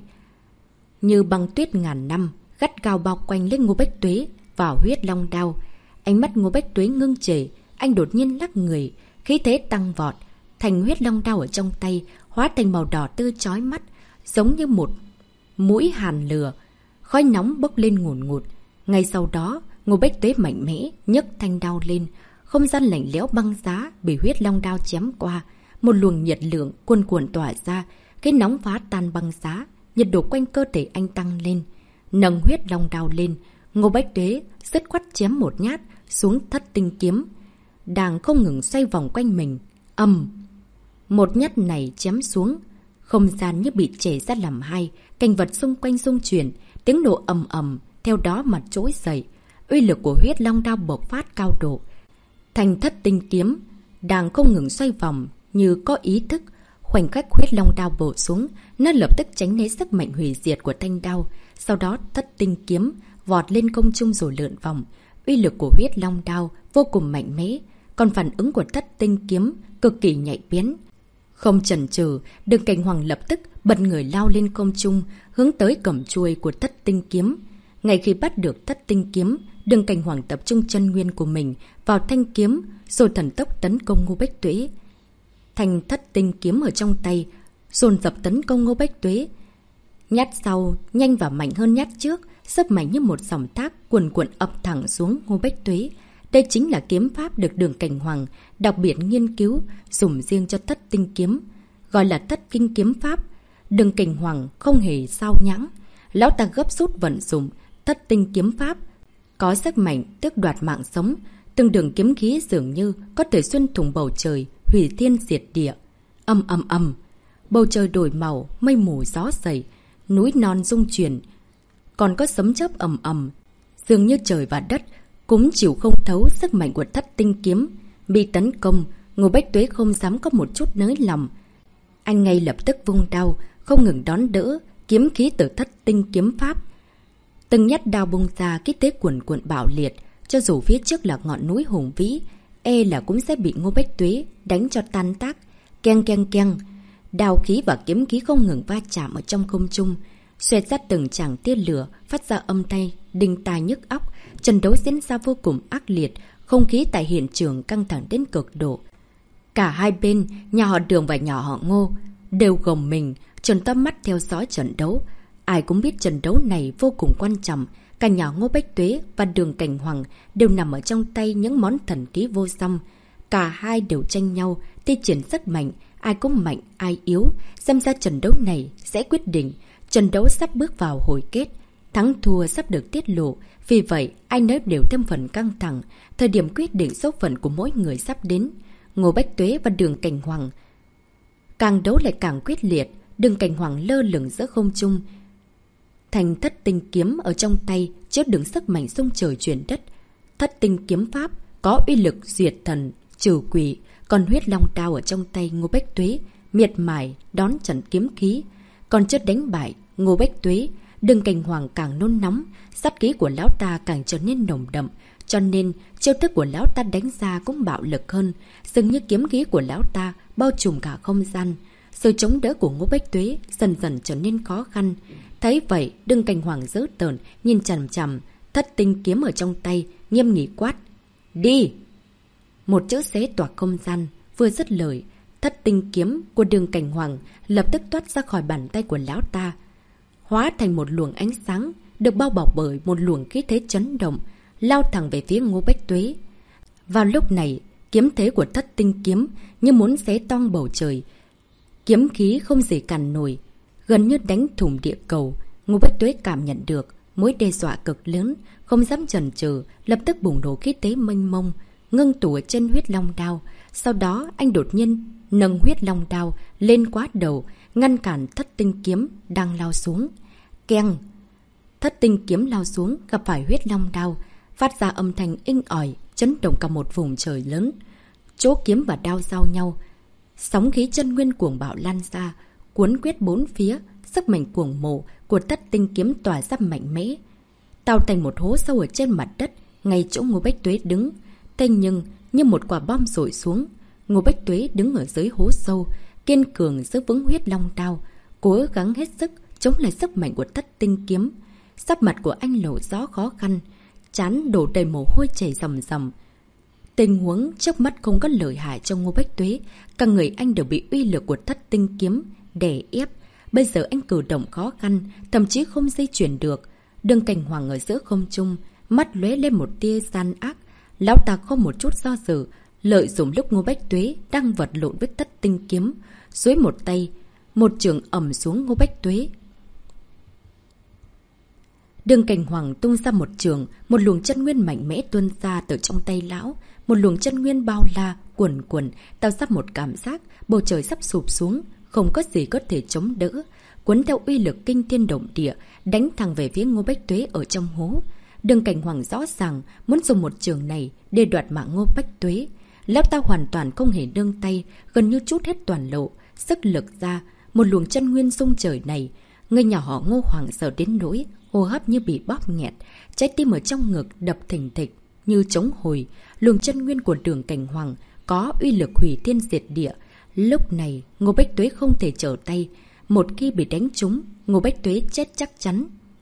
như băng tuyết ngàn năm, gắt gao bao quanh lên Ngô Bách Tuế vào huyết long đao. Ánh mắt Ngô Bách Tuế ngưng trệ, anh đột nhiên lắc người, khí thế tăng vọt, thành huyết long đao ở trong tay hóa thành màu đỏ tươi chói mắt, giống như một mũi hàn lửa, khói nóng bốc lên ngùn ngụt. Ngay sau đó, Ngô Bách Tuế mạnh mẽ nhấc thanh đao lên, không gian lạnh lẽo băng giá bị huyết long đao chém qua, một luồng nhiệt lượng cuồn cuộn tỏa ra, cái nóng phá tan băng giá, nhiệt độ quanh cơ thể anh tăng lên. Nâng huyết long đao lên, Ngô Bách Tuế dứt khoát chém một nhát xuống thất tinh kiếm, đang không ngừng xoay vòng quanh mình. Ầm, một nhát này chém xuống, không gian như bị chẻ ra làm hai, cảnh vật xung quanh rung chuyển, tiếng nổ ầm ầm theo đó mà trỗi dậy. Uy lực của huyết long đao bộc phát cao độ, thành thất tinh kiếm đang không ngừng xoay vòng như có ý thức. Khoảnh khắc huyết long đao bổ xuống, nó lập tức tránh né sức mạnh hủy diệt của thanh đao. Sau đó thất tinh kiếm vọt lên không trung rồi lượn vòng. Uy lực của huyết long đao vô cùng mạnh mẽ, còn phản ứng của thất tinh kiếm cực kỳ nhạy bén. Không chần chừ, Đường Cảnh Hoàng lập tức bật người lao lên không trung, hướng tới cẩm chuôi của thất tinh kiếm. Ngay khi bắt được thất tinh kiếm, Đường Cảnh Hoàng tập trung chân nguyên của mình vào thanh kiếm, rồi thần tốc tấn công Ngô Bách Tuế. Thanh thất tinh kiếm ở trong tay, dồn dập tấn công Ngô Bách Tuế. Nhát sau nhanh và mạnh hơn nhát trước, sức mạnh như một dòng thác cuồn cuộn ập thẳng xuống Ngô Bách Tuế. Đây chính là kiếm pháp được Đường Cảnh Hoàng đặc biệt nghiên cứu, dùng riêng cho thất tinh kiếm, gọi là thất tinh kiếm pháp. Đường Cảnh Hoàng không hề sao nhãng, lão ta gấp rút vận dụng thất tinh kiếm pháp, có sức mạnh tước đoạt mạng sống. Từng đường kiếm khí dường như có thể xuyên thủng bầu trời, hủy thiên diệt địa. Ầm ầm ầm, bầu trời đổi màu, mây mù gió dậy, núi non rung chuyển, còn có sấm chớp ầm ầm, dường như trời và đất cũng chịu không thấu sức mạnh của thất tinh kiếm. Bị tấn công, Ngô Bách Tuế không dám có một chút nới lòng. Anh ngay lập tức vung đao, không ngừng đón đỡ kiếm khí từ thất tinh kiếm pháp. Từng nhát đao bung ra, cái thế cuồn cuộn bạo liệt, cho dù phía trước là ngọn núi hùng vĩ, e là cũng sẽ bị Ngô Bách Tuế đánh cho tan tác. Keng keng keng, đao khí và kiếm khí không ngừng va chạm ở trong không trung, xoẹt ra từng tràng tia lửa, phát ra âm thanh đinh tai nhức óc. Trận đấu diễn ra vô cùng ác liệt, không khí tại hiện trường căng thẳng đến cực độ. Cả hai bên, nhà họ Đường và nhà họ Ngô, đều gồng mình, trợn to mắt theo dõi trận đấu. Ai cũng biết trận đấu này vô cùng quan trọng. Cả nhà Ngô Bách Tuế và Đường Cảnh Hoàng đều nằm ở trong tay những món thần khí vô song. Cả hai đều tranh nhau, thi triển sức mạnh, ai cũng mạnh, ai yếu. Xem ra trận đấu này sẽ quyết định. Trận đấu sắp bước vào hồi kết, thắng thua sắp được tiết lộ. Vì vậy, ai nấy đều thêm phần căng thẳng. Thời điểm quyết định số phận của mỗi người sắp đến. Ngô Bách Tuế và Đường Cảnh Hoàng càng đấu lại càng quyết liệt. Đường Cảnh Hoàng lơ lửng giữa không trung, thành thất tinh kiếm ở trong tay chứa đựng sức mạnh xung trời chuyển đất. Thất tinh kiếm pháp có uy lực diệt thần trừ quỷ, còn huyết long đao ở trong tay Ngô Bách Tuế miệt mài đón trận kiếm khí. Còn chưa đánh bại Ngô Bách Tuế, Đường Cảnh Hoàng càng nôn nóng, sát khí của lão ta càng trở nên nồng đậm, cho nên chiêu thức của lão ta đánh ra cũng bạo lực hơn. Dường như kiếm khí của lão ta bao trùm cả không gian. Sự chống đỡ của Ngô Bách Tuế dần dần trở nên khó khăn. Thấy vậy, Đường Cảnh Hoàng dữ tợn nhìn chằm chằm thất tinh kiếm ở trong tay, nghiêm nghị quát: "Đi!" Một chữ xé toạc không gian, vừa dứt lời, thất tinh kiếm của Đường Cảnh Hoàng lập tức toát ra khỏi bàn tay của lão ta, hóa thành một luồng ánh sáng được bao bọc bởi một luồng khí thế chấn động, lao thẳng về phía Ngô Bách Tuế. Vào lúc này, kiếm thế của thất tinh kiếm như muốn xé toang bầu trời, kiếm khí không gì cản nổi, gần như đánh thủng địa cầu. Ngô Bách Tuế cảm nhận được mối đe dọa cực lớn, không dám chần chừ, lập tức bùng nổ khí thế mênh mông, ngưng tụ ở trên huyết long đao. Sau đó anh đột nhiên nâng huyết long đao lên quá đầu, ngăn cản thất tinh kiếm đang lao xuống. Keng! Thất tinh kiếm lao xuống gặp phải huyết long đao, phát ra âm thanh inh ỏi, chấn động cả một vùng trời lớn. Chỗ kiếm và đao giao nhau, sóng khí chân nguyên cuồng bạo lan ra, cuốn quyết bốn phía. Sức mạnh cuồng mộ của thất tinh kiếm tỏa ra mạnh mẽ, tạo thành một hố sâu ở trên mặt đất, ngay chỗ Ngô Bách Tuế đứng. Thế nhưng như một quả bom rội xuống, Ngô Bách Tuế đứng ở dưới hố sâu, kiên cường giữ vững huyết long đao, cố gắng hết sức chống lại sức mạnh của thất tinh kiếm. Sắc mặt của anh lộ rõ khó khăn, trán đổ đầy mồ hôi chảy ròng ròng. Tình huống trước mắt không có lợi hại cho Ngô Bách Tuế, cả người anh đều bị uy lực của thất tinh kiếm đè ép. Bây giờ anh cử động khó khăn, thậm chí không di chuyển được. Đường Cảnh Hoàng ở giữa không trung, mắt lóe lên một tia gian ác. Lão ta không một chút do dự, lợi dụng lúc Ngô Bách Tuế đang vật lộn với thất tinh kiếm, duỗi một tay, một chưởng ầm xuống Ngô Bách Tuế. Đường Cảnh Hoàng tung ra một trường, một luồng chân nguyên mạnh mẽ tuôn ra từ trong tay lão, một luồng chân nguyên bao la, cuồn cuộn, tạo ra một cảm giác bầu trời sắp sụp xuống, không có gì có thể chống đỡ, cuốn theo uy lực kinh thiên động địa, đánh thẳng về phía Ngô Bách Tuế ở trong hố. Đường Cảnh Hoàng rõ ràng muốn dùng một trường này để đoạt mạng Ngô Bách Tuế. Lão ta hoàn toàn không hề nương tay, gần như trút hết toàn lộ, sức lực ra, một luồng chân nguyên rung trời này. Người nhỏ họ Ngô hoảng sợ đến nỗi hô hấp như bị bóp nghẹt, trái tim ở trong ngực đập thình thịch như trống hồi. Luồng chân nguyên của Đường Cảnh Hoàng có uy lực hủy thiên diệt địa. Lúc này Ngô Bách Tuế không thể trở tay, một khi bị đánh trúng, Ngô Bách Tuế chết chắc chắn.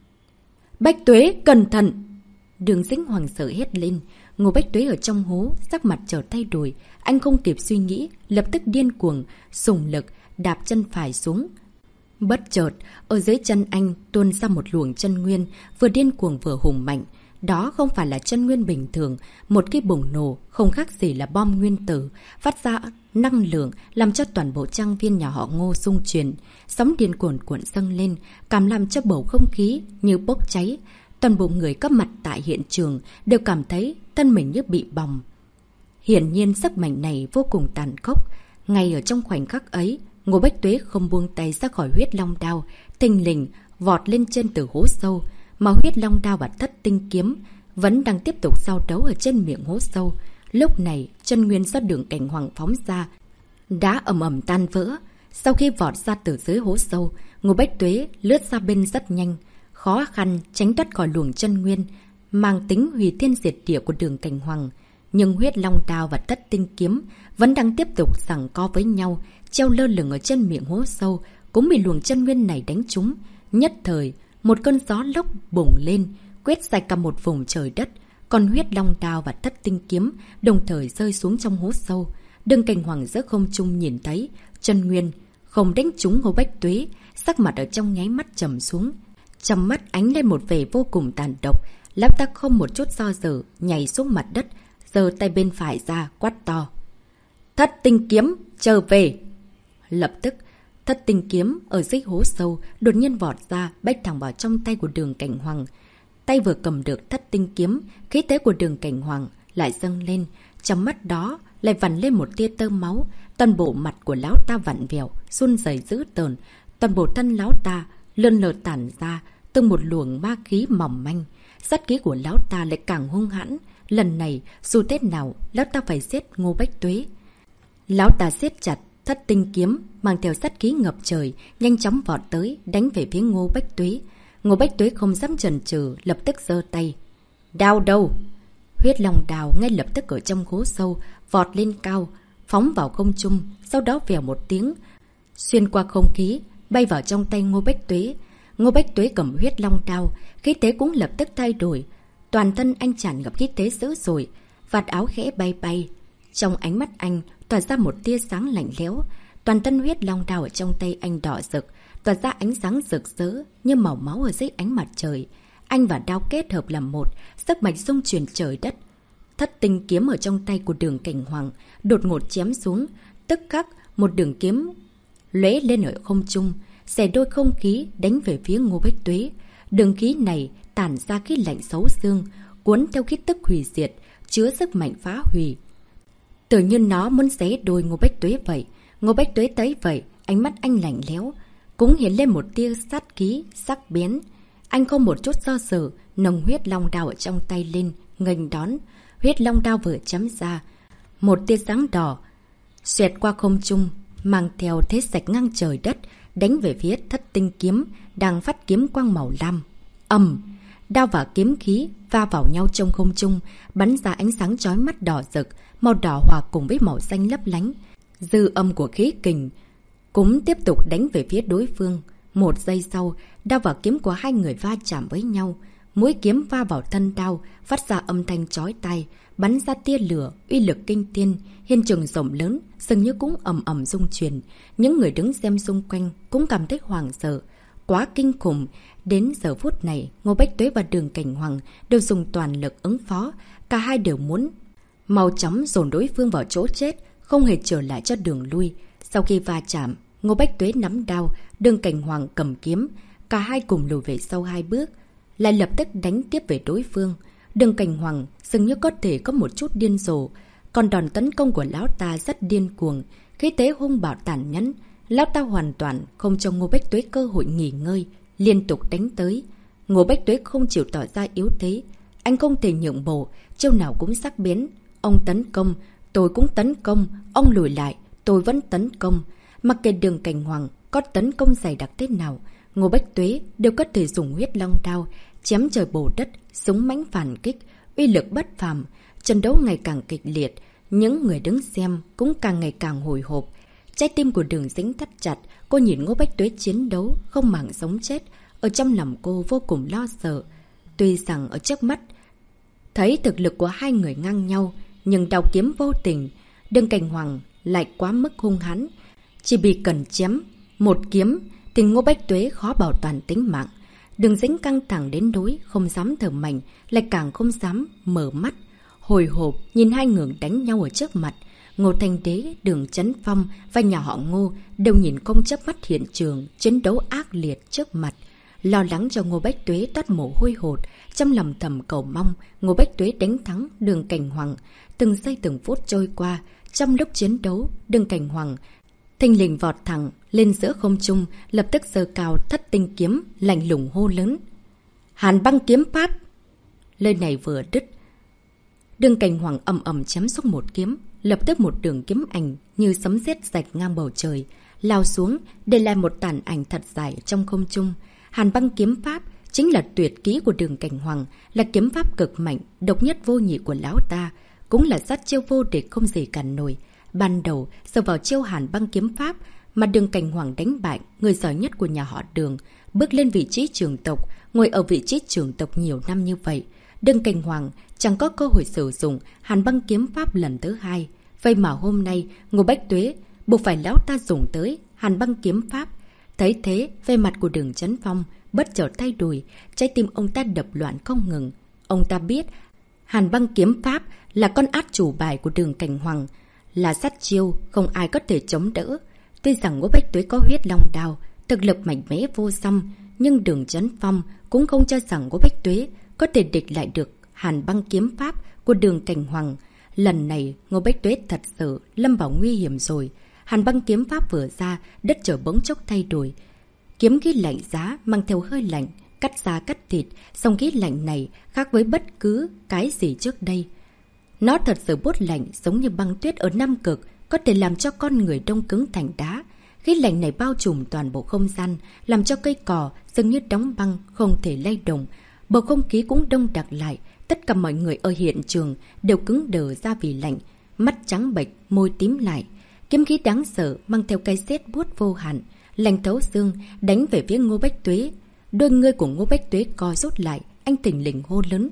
Bách Tuế, cẩn thận! Đường Dĩnh Hoàng sợ hét lên. Ngô Bách Tuế ở trong hố, sắc mặt trở thay đổi. Anh không kịp suy nghĩ, lập tức điên cuồng, dùng lực, đạp chân phải xuống. Bất chợt, ở dưới chân anh tuôn ra một luồng chân nguyên, vừa điên cuồng vừa hùng mạnh. Đó không phải là chân nguyên bình thường, một cái bùng nổ, không khác gì là bom nguyên tử, phát ra năng lượng, làm cho toàn bộ trang viên nhà họ Ngô rung chuyển. Sóng điên cuồn cuộn dâng lên, cảm làm cho bầu không khí như bốc cháy. Toàn bộ người có mặt tại hiện trường đều cảm thấy thân mình như bị bỏng. Hiển nhiên sức mạnh này vô cùng tàn khốc. Ngay ở trong khoảnh khắc ấy, Ngô Bách Tuế không buông tay ra khỏi huyết long đao, thình lình vọt lên trên từ hố sâu, mà huyết long đao và thất tinh kiếm vẫn đang tiếp tục giao đấu ở trên miệng hố sâu. Lúc này, chân nguyên do Đường Cảnh Hoàng phóng ra đã ầm ầm tan vỡ. Sau khi vọt ra từ dưới hố sâu, Ngô Bách Tuế lướt ra bên rất nhanh, khó khăn tránh thoát khỏi luồng chân nguyên mang tính hủy thiên diệt địa của Đường Cảnh Hoàng. Nhưng huyết long đao và thất tinh kiếm vẫn đang tiếp tục giằng co với nhau, treo lơ lửng ở trên miệng hố sâu, cũng bị luồng chân nguyên này đánh trúng. Nhất thời, một cơn gió lốc bùng lên, quét sạch cả một vùng trời đất. Còn huyết long đao và thất tinh kiếm đồng thời rơi xuống trong hố sâu. Đường Cảnh Hoàng giữa không trung nhìn thấy chân nguyên không đánh trúng Ngô Bách Tuế, sắc mặt ở trong nháy mắt trầm xuống, trong mắt ánh lên một vẻ vô cùng tàn độc. Lão ta không một chút do dự nhảy xuống mặt đất, giơ tay bên phải ra quát to: Thất tinh kiếm trở về! Lập tức thất tinh kiếm ở dưới hố sâu đột nhiên vọt ra, bách thẳng vào trong tay của Đường Cảnh Hoàng. Tay vừa cầm được thất tinh kiếm, khí thế của Đường Cảnh Hoàng lại dâng lên, trong mắt đó lại vằn lên một tia tơ máu. Toàn bộ mặt của lão ta vặn vẹo, run rẩy dữ tợn, toàn bộ thân lão ta lơn lờ tản ra từng một luồng ma khí mỏng manh. Sát khí của lão ta lại càng hung hãn. Lần này dù thế nào lão ta phải giết Ngô Bách Tuế. Lão ta siết chặt thất tinh kiếm, mang theo sát khí ngập trời, nhanh chóng vọt tới đánh về phía Ngô Bách Tuế. Ngô Bách Tuế không dám chần chừ, lập tức giơ tay. Đao đâu? Huyết long đao ngay lập tức ở trong hố sâu vọt lên cao, phóng vào không trung, sau đó vèo một tiếng xuyên qua không khí, bay vào trong tay Ngô Bách Tuế. Ngô Bách Tuế cầm huyết long đao, khí thế cũng lập tức thay đổi, toàn thân anh tràn ngập khí thế dữ dội, vạt áo khẽ bay bay, trong ánh mắt anh tỏa ra một tia sáng lạnh lẽo. Toàn thân huyết long đao ở trong tay anh đỏ rực, tỏa ra ánh sáng rực rỡ như màu máu ở dưới ánh mặt trời. Anh và đao kết hợp làm một, sức mạnh xung chuyển trời đất. Thất tinh kiếm ở trong tay của Đường Cảnh Hoàng đột ngột chém xuống, tức khắc một đường kiếm lóe lên ở không trung, xẻ đôi không khí đánh về phía Ngô Bách Tuế. Đường khí này tản ra khí lạnh xấu xương, cuốn theo khí tức hủy diệt, chứa sức mạnh phá hủy. Tự như nó muốn xé đôi Ngô Bách Tuế vậy. Ngô Bách Tuế thấy vậy, ánh mắt anh lạnh lẽo, cũng hiện lên một tia sát khí sắc bén. Anh không một chút do dự, nồng huyết long đao ở trong tay lên, nghênh đón. Huyết long đao vừa chém ra, một tia sáng đỏ xẹt qua không trung, mang theo thế sạch ngang trời đất, đánh về phía thất tinh kiếm đang phát kiếm quang màu lam. Ầm, đao và kiếm khí va vào nhau trong không trung, bắn ra ánh sáng chói mắt đỏ rực, màu đỏ hòa cùng với màu xanh lấp lánh. Dư âm của khí kình cũng tiếp tục đánh về phía đối phương. Một giây sau, đao và kiếm của hai người va chạm với nhau. Mũi kiếm va vào thân đao, phát ra âm thanh chói tai, bắn ra tia lửa, uy lực kinh thiên. Hiện trường rộng lớn, dường như cũng ầm ầm rung chuyển. Những người đứng xem xung quanh cũng cảm thấy hoảng sợ. Quá kinh khủng. Đến giờ phút này, Ngô Bách Tuế và Đường Cảnh Hoàng đều dùng toàn lực ứng phó. Cả hai đều muốn mau chóng dồn đối phương vào chỗ chết, không hề trở lại cho đường lui. Sau khi va chạm, Ngô Bách Tuế nắm đao, Đường Cảnh Hoàng cầm kiếm. Cả hai cùng lùi về sau hai bước, lại lập tức đánh tiếp về đối phương. Đường Cảnh Hoàng dường như có thể có một chút điên rồ, còn đòn tấn công của lão ta rất điên cuồng, khí thế hung bạo tàn nhẫn. Lão ta hoàn toàn không cho Ngô Bách Tuế cơ hội nghỉ ngơi, liên tục đánh tới. Ngô Bách Tuế không chịu tỏ ra yếu thế, anh không thể nhượng bộ, chiêu nào cũng sắc bén. Ông tấn công, tôi cũng tấn công, ông lùi lại, tôi vẫn tấn công. Mặc kệ Đường Cảnh Hoàng có tấn công dày đặc thế nào, Ngô Bách Tuế đều có thể dùng huyết long đao chém trời bổ đất, súng mãnh phản kích, uy lực bất phàm. Trận đấu ngày càng kịch liệt, những người đứng xem cũng càng ngày càng hồi hộp. Trái tim của Đường Dĩnh thắt chặt, cô nhìn Ngô Bách Tuế chiến đấu không màng sống chết, ở trong lòng cô vô cùng lo sợ. Tuy rằng ở trước mắt thấy thực lực của hai người ngang nhau, nhưng đao kiếm vô tình, Đường Cảnh Hoàng lại quá mức hung hãn. Chỉ bị cần chém một kiếm thì Ngô Bách Tuế khó bảo toàn tính mạng. Đường Dĩnh căng thẳng đến nỗi không dám thở mạnh, lại càng không dám mở mắt. Hồi hộp nhìn hai người đánh nhau ở trước mặt. Ngô Thanh Đế, Đường Chấn Phong và nhà họ Ngô đều nhìn không chớp mắt hiện trường chiến đấu ác liệt trước mặt. Lo lắng cho Ngô Bách Tuế toát mồ hôi hột, trong lòng thầm cầu mong Ngô Bách Tuế đánh thắng Đường Cảnh Hoàng. Từng giây từng phút trôi qua, trong lúc chiến đấu, Đường Cảnh Hoàng thình lình vọt thẳng lên giữa không trung, lập tức giơ cao thất tinh kiếm, lạnh lùng hô lớn: Hàn Băng Kiếm Pháp! Lời này vừa đứt, Đường Cảnh Hoàng ầm ầm chém xuống một kiếm, lập tức một đường kiếm ảnh như sấm sét rạch ngang bầu trời, lao xuống, để lại một tàn ảnh thật dài trong không trung. Hàn Băng Kiếm Pháp chính là tuyệt kỹ của Đường Cảnh Hoàng, là kiếm pháp cực mạnh, độc nhất vô nhị của lão ta, cũng là sát chiêu vô địch không gì cản nổi. Ban đầu, dựa vào chiêu Hàn Băng Kiếm Pháp mà Đường Cảnh Hoàng đánh bại người giỏi nhất của nhà họ Đường, bước lên vị trí trưởng tộc, ngồi ở vị trí trưởng tộc nhiều năm như vậy. Đường Cảnh Hoàng chẳng có cơ hội sử dụng Hàn Băng Kiếm Pháp lần thứ hai. Vậy mà hôm nay, Ngô Bách Tuế buộc phải lão ta dùng tới Hàn Băng Kiếm Pháp. Thấy thế, về mặt của Đường Chấn Phong bất chợt thay đổi, trái tim ông ta đập loạn không ngừng. Ông ta biết Hàn Băng Kiếm Pháp là con át chủ bài của Đường Cảnh Hoàng, là sát chiêu không ai có thể chống đỡ. Tuy rằng Ngô Bách Tuế có huyết long đao, thực lực mạnh mẽ vô song, nhưng Đường Chấn Phong cũng không cho rằng Ngô Bách Tuế có thể địch lại được Hàn Băng Kiếm Pháp của Đường Cảnh Hoàng. Lần này Ngô Bách Tuế thật sự lâm vào nguy hiểm rồi. Hàn Băng Kiếm Pháp vừa ra, đất trời bỗng chốc thay đổi. Kiếm khí lạnh giá mang theo hơi lạnh, cắt da cắt thịt. Dòng khí lạnh này khác với bất cứ cái gì trước đây. Nó thật sự buốt lạnh, giống như băng tuyết ở Nam Cực, có thể làm cho con người đông cứng thành đá. Khí lạnh này bao trùm toàn bộ không gian, làm cho cây cỏ dường như đóng băng, không thể lay động. Bầu không khí cũng đông đặc lại. Tất cả mọi người ở hiện trường đều cứng đờ ra vì lạnh, mắt trắng bệch, môi tím lại. Kiếm khí đáng sợ mang theo cái sét buốt vô hạn, lạnh thấu xương, đánh về phía Ngô Bách Tuế. Đôi ngươi của Ngô Bách Tuế co rút lại, anh thình lình hô lớn: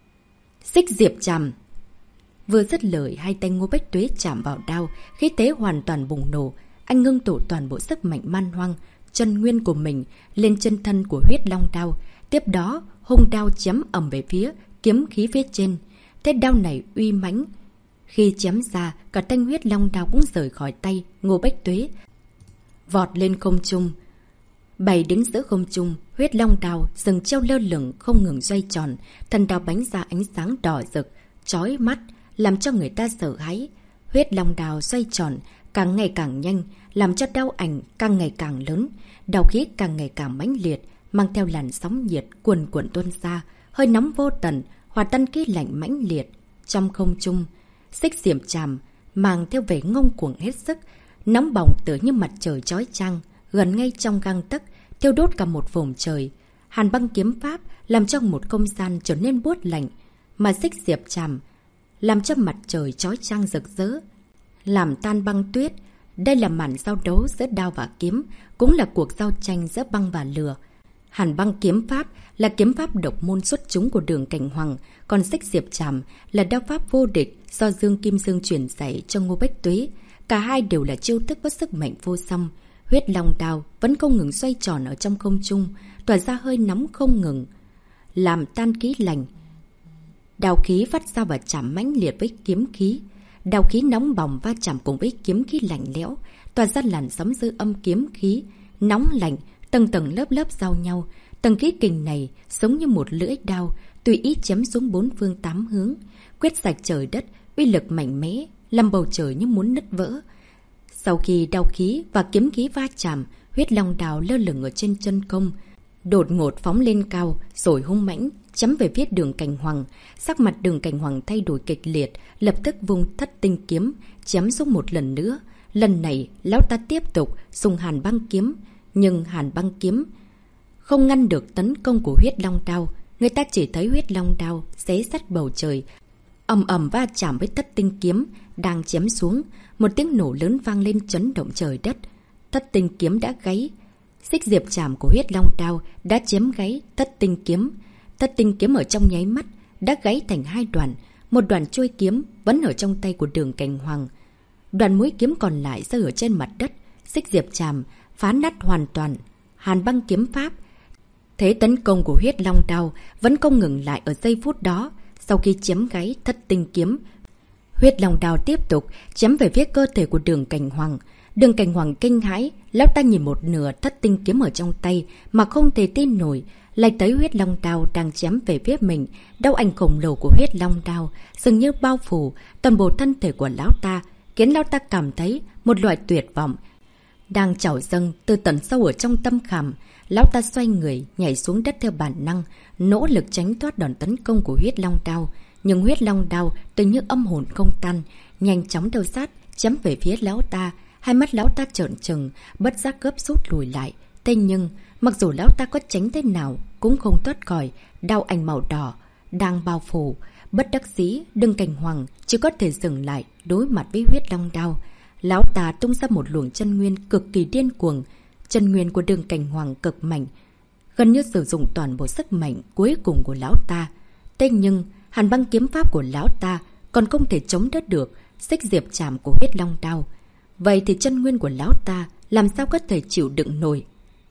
Xích Diệp Trảm! Vừa dứt lời, hai tay Ngô Bách Tuế chạm vào đao, khí thế hoàn toàn bùng nổ. Anh ngưng tụ toàn bộ sức mạnh man hoang, chân nguyên của mình lên chân thân của huyết long đao. Tiếp đó, hung đao chém ầm về phía kiếm khí phía trên. Thế đao này uy mãnh, khi chém ra, cả thanh huyết long đao cũng rời khỏi tay Ngô Bách Tuế, vọt lên không trung. Bay đến giữa không trung, huyết long đao dừng treo lơ lửng không ngừng xoay tròn, thân đao bánh ra ánh sáng đỏ rực, chói mắt, làm cho người ta sợ hãi. Huyết long đao xoay tròn càng ngày càng nhanh, làm cho đao ảnh càng ngày càng lớn, đao khí càng ngày càng mãnh liệt, mang theo làn sóng nhiệt cuồn cuộn tuôn ra, hơi nóng vô tận, hòa tan khí lạnh mãnh liệt. Trong không trung, Xích Diệp Trảm mang theo vẻ ngông cuồng hết sức, nóng bỏng tựa như mặt trời chói chang, gần ngay trong gang tấc, thiêu đốt cả một vùng trời. Hàn Băng Kiếm Pháp làm cho một không gian trở nên buốt lạnh, mà Xích Diệp Trảm làm cho mặt trời chói chang rực rỡ, làm tan băng tuyết. đây là màn giao đấu giữa đao và kiếm, cũng là cuộc giao tranh giữa băng và lửa. Hàn băng kiếm pháp là kiếm pháp độc môn xuất chúng của Đường Cảnh Hoàng, còn Xích Diệp Trảm là đao pháp vô địch do Dương Kim Dương truyền dạy cho Ngô Bách Tuế. Cả hai đều là chiêu thức có sức mạnh vô song. Huyết Long đao vẫn không ngừng xoay tròn ở trong không trung, tỏa ra hơi nóng không ngừng, làm tan khí lạnh. Đao khí phát ra và chạm mãnh liệt với kiếm khí. Đao khí nóng bỏng va chạm cùng với kiếm khí lạnh lẽo, tỏa ra làn sóng dư âm kiếm khí nóng lạnh, tầng tầng lớp lớp giao nhau. Tầng khí kình này giống như một lưỡi đao, tùy ý chém xuống bốn phương tám hướng, quét sạch trời đất, uy lực mạnh mẽ, làm bầu trời như muốn nứt vỡ. Sau khi đao khí và kiếm khí va chạm, Huyết Long đao lơ lửng ở trên chân không, đột ngột phóng lên cao, rồi hung mãnh chém về phía Đường Cảnh Hoàng. Sắc mặt Đường Cảnh Hoàng thay đổi kịch liệt, lập tức vung Thất Tinh kiếm chém xuống một lần nữa. Lần này lão ta tiếp tục dùng Hàn băng kiếm, nhưng Hàn băng kiếm không ngăn được tấn công của Huyết Long đao. Người ta chỉ thấy Huyết Long đao xé rách bầu trời, ầm ầm va chạm với Thất Tinh kiếm đang chém xuống. Một tiếng nổ lớn vang lên chấn động trời đất. Thất Tinh kiếm đã gáy. Xích Diệp Trảm của Huyết Long đao đã chém gáy Thất Tinh kiếm. Thất Tinh kiếm ở trong nháy mắt đã gáy thành hai đoạn. Một đoạn chuôi kiếm vẫn ở trong tay của Đường Cảnh Hoàng, đoạn mũi kiếm còn lại rơi ở trên mặt đất. Xích Diệp Trảm phá nát hoàn toàn Hàn băng kiếm pháp. Thế tấn công của Huyết Long đao vẫn không ngừng lại ở giây phút đó. Sau khi chém gáy Thất Tinh kiếm, Huyết Long đao tiếp tục chém về phía cơ thể của Đường Cảnh Hoàng. Đường Cảnh Hoàng kinh hãi, lão ta nhìn một nửa Thất Tinh kiếm ở trong tay mà không thể tin nổi. Lại tới Huyết Long đao đang chém về phía mình. Đao ảnh khổng lồ của Huyết Long đao dường như bao phủ toàn bộ thân thể của lão ta, khiến lão ta cảm thấy một loại tuyệt vọng đang trào dâng từ tận sâu ở trong tâm khảm. Lão ta xoay người nhảy xuống đất theo bản năng, nỗ lực tránh thoát đòn tấn công của Huyết Long đao. Nhưng Huyết Long đao tự như âm hồn không tan, nhanh chóng theo sát chém về phía lão ta. Hai mắt lão ta trợn trừng, bất giác gấp rút lùi lại. Thế nhưng mặc dù lão ta có tránh thế nào cũng không thoát khỏi đao ảnh màu đỏ đang bao phủ. Bất đắc dĩ, Đường Cảnh Hoàng chỉ có thể dừng lại đối mặt với Huyết Long đao. Lão ta tung ra một luồng chân nguyên cực kỳ điên cuồng. Chân nguyên của Đường Cảnh Hoàng cực mạnh, gần như sử dụng toàn bộ sức mạnh cuối cùng của lão ta. Thế nhưng Hàn băng kiếm pháp của lão ta còn không thể chống đỡ được Xích Diệp Trảm của Huyết Long đao. Vậy thì chân nguyên của lão ta làm sao có thể chịu đựng nổi?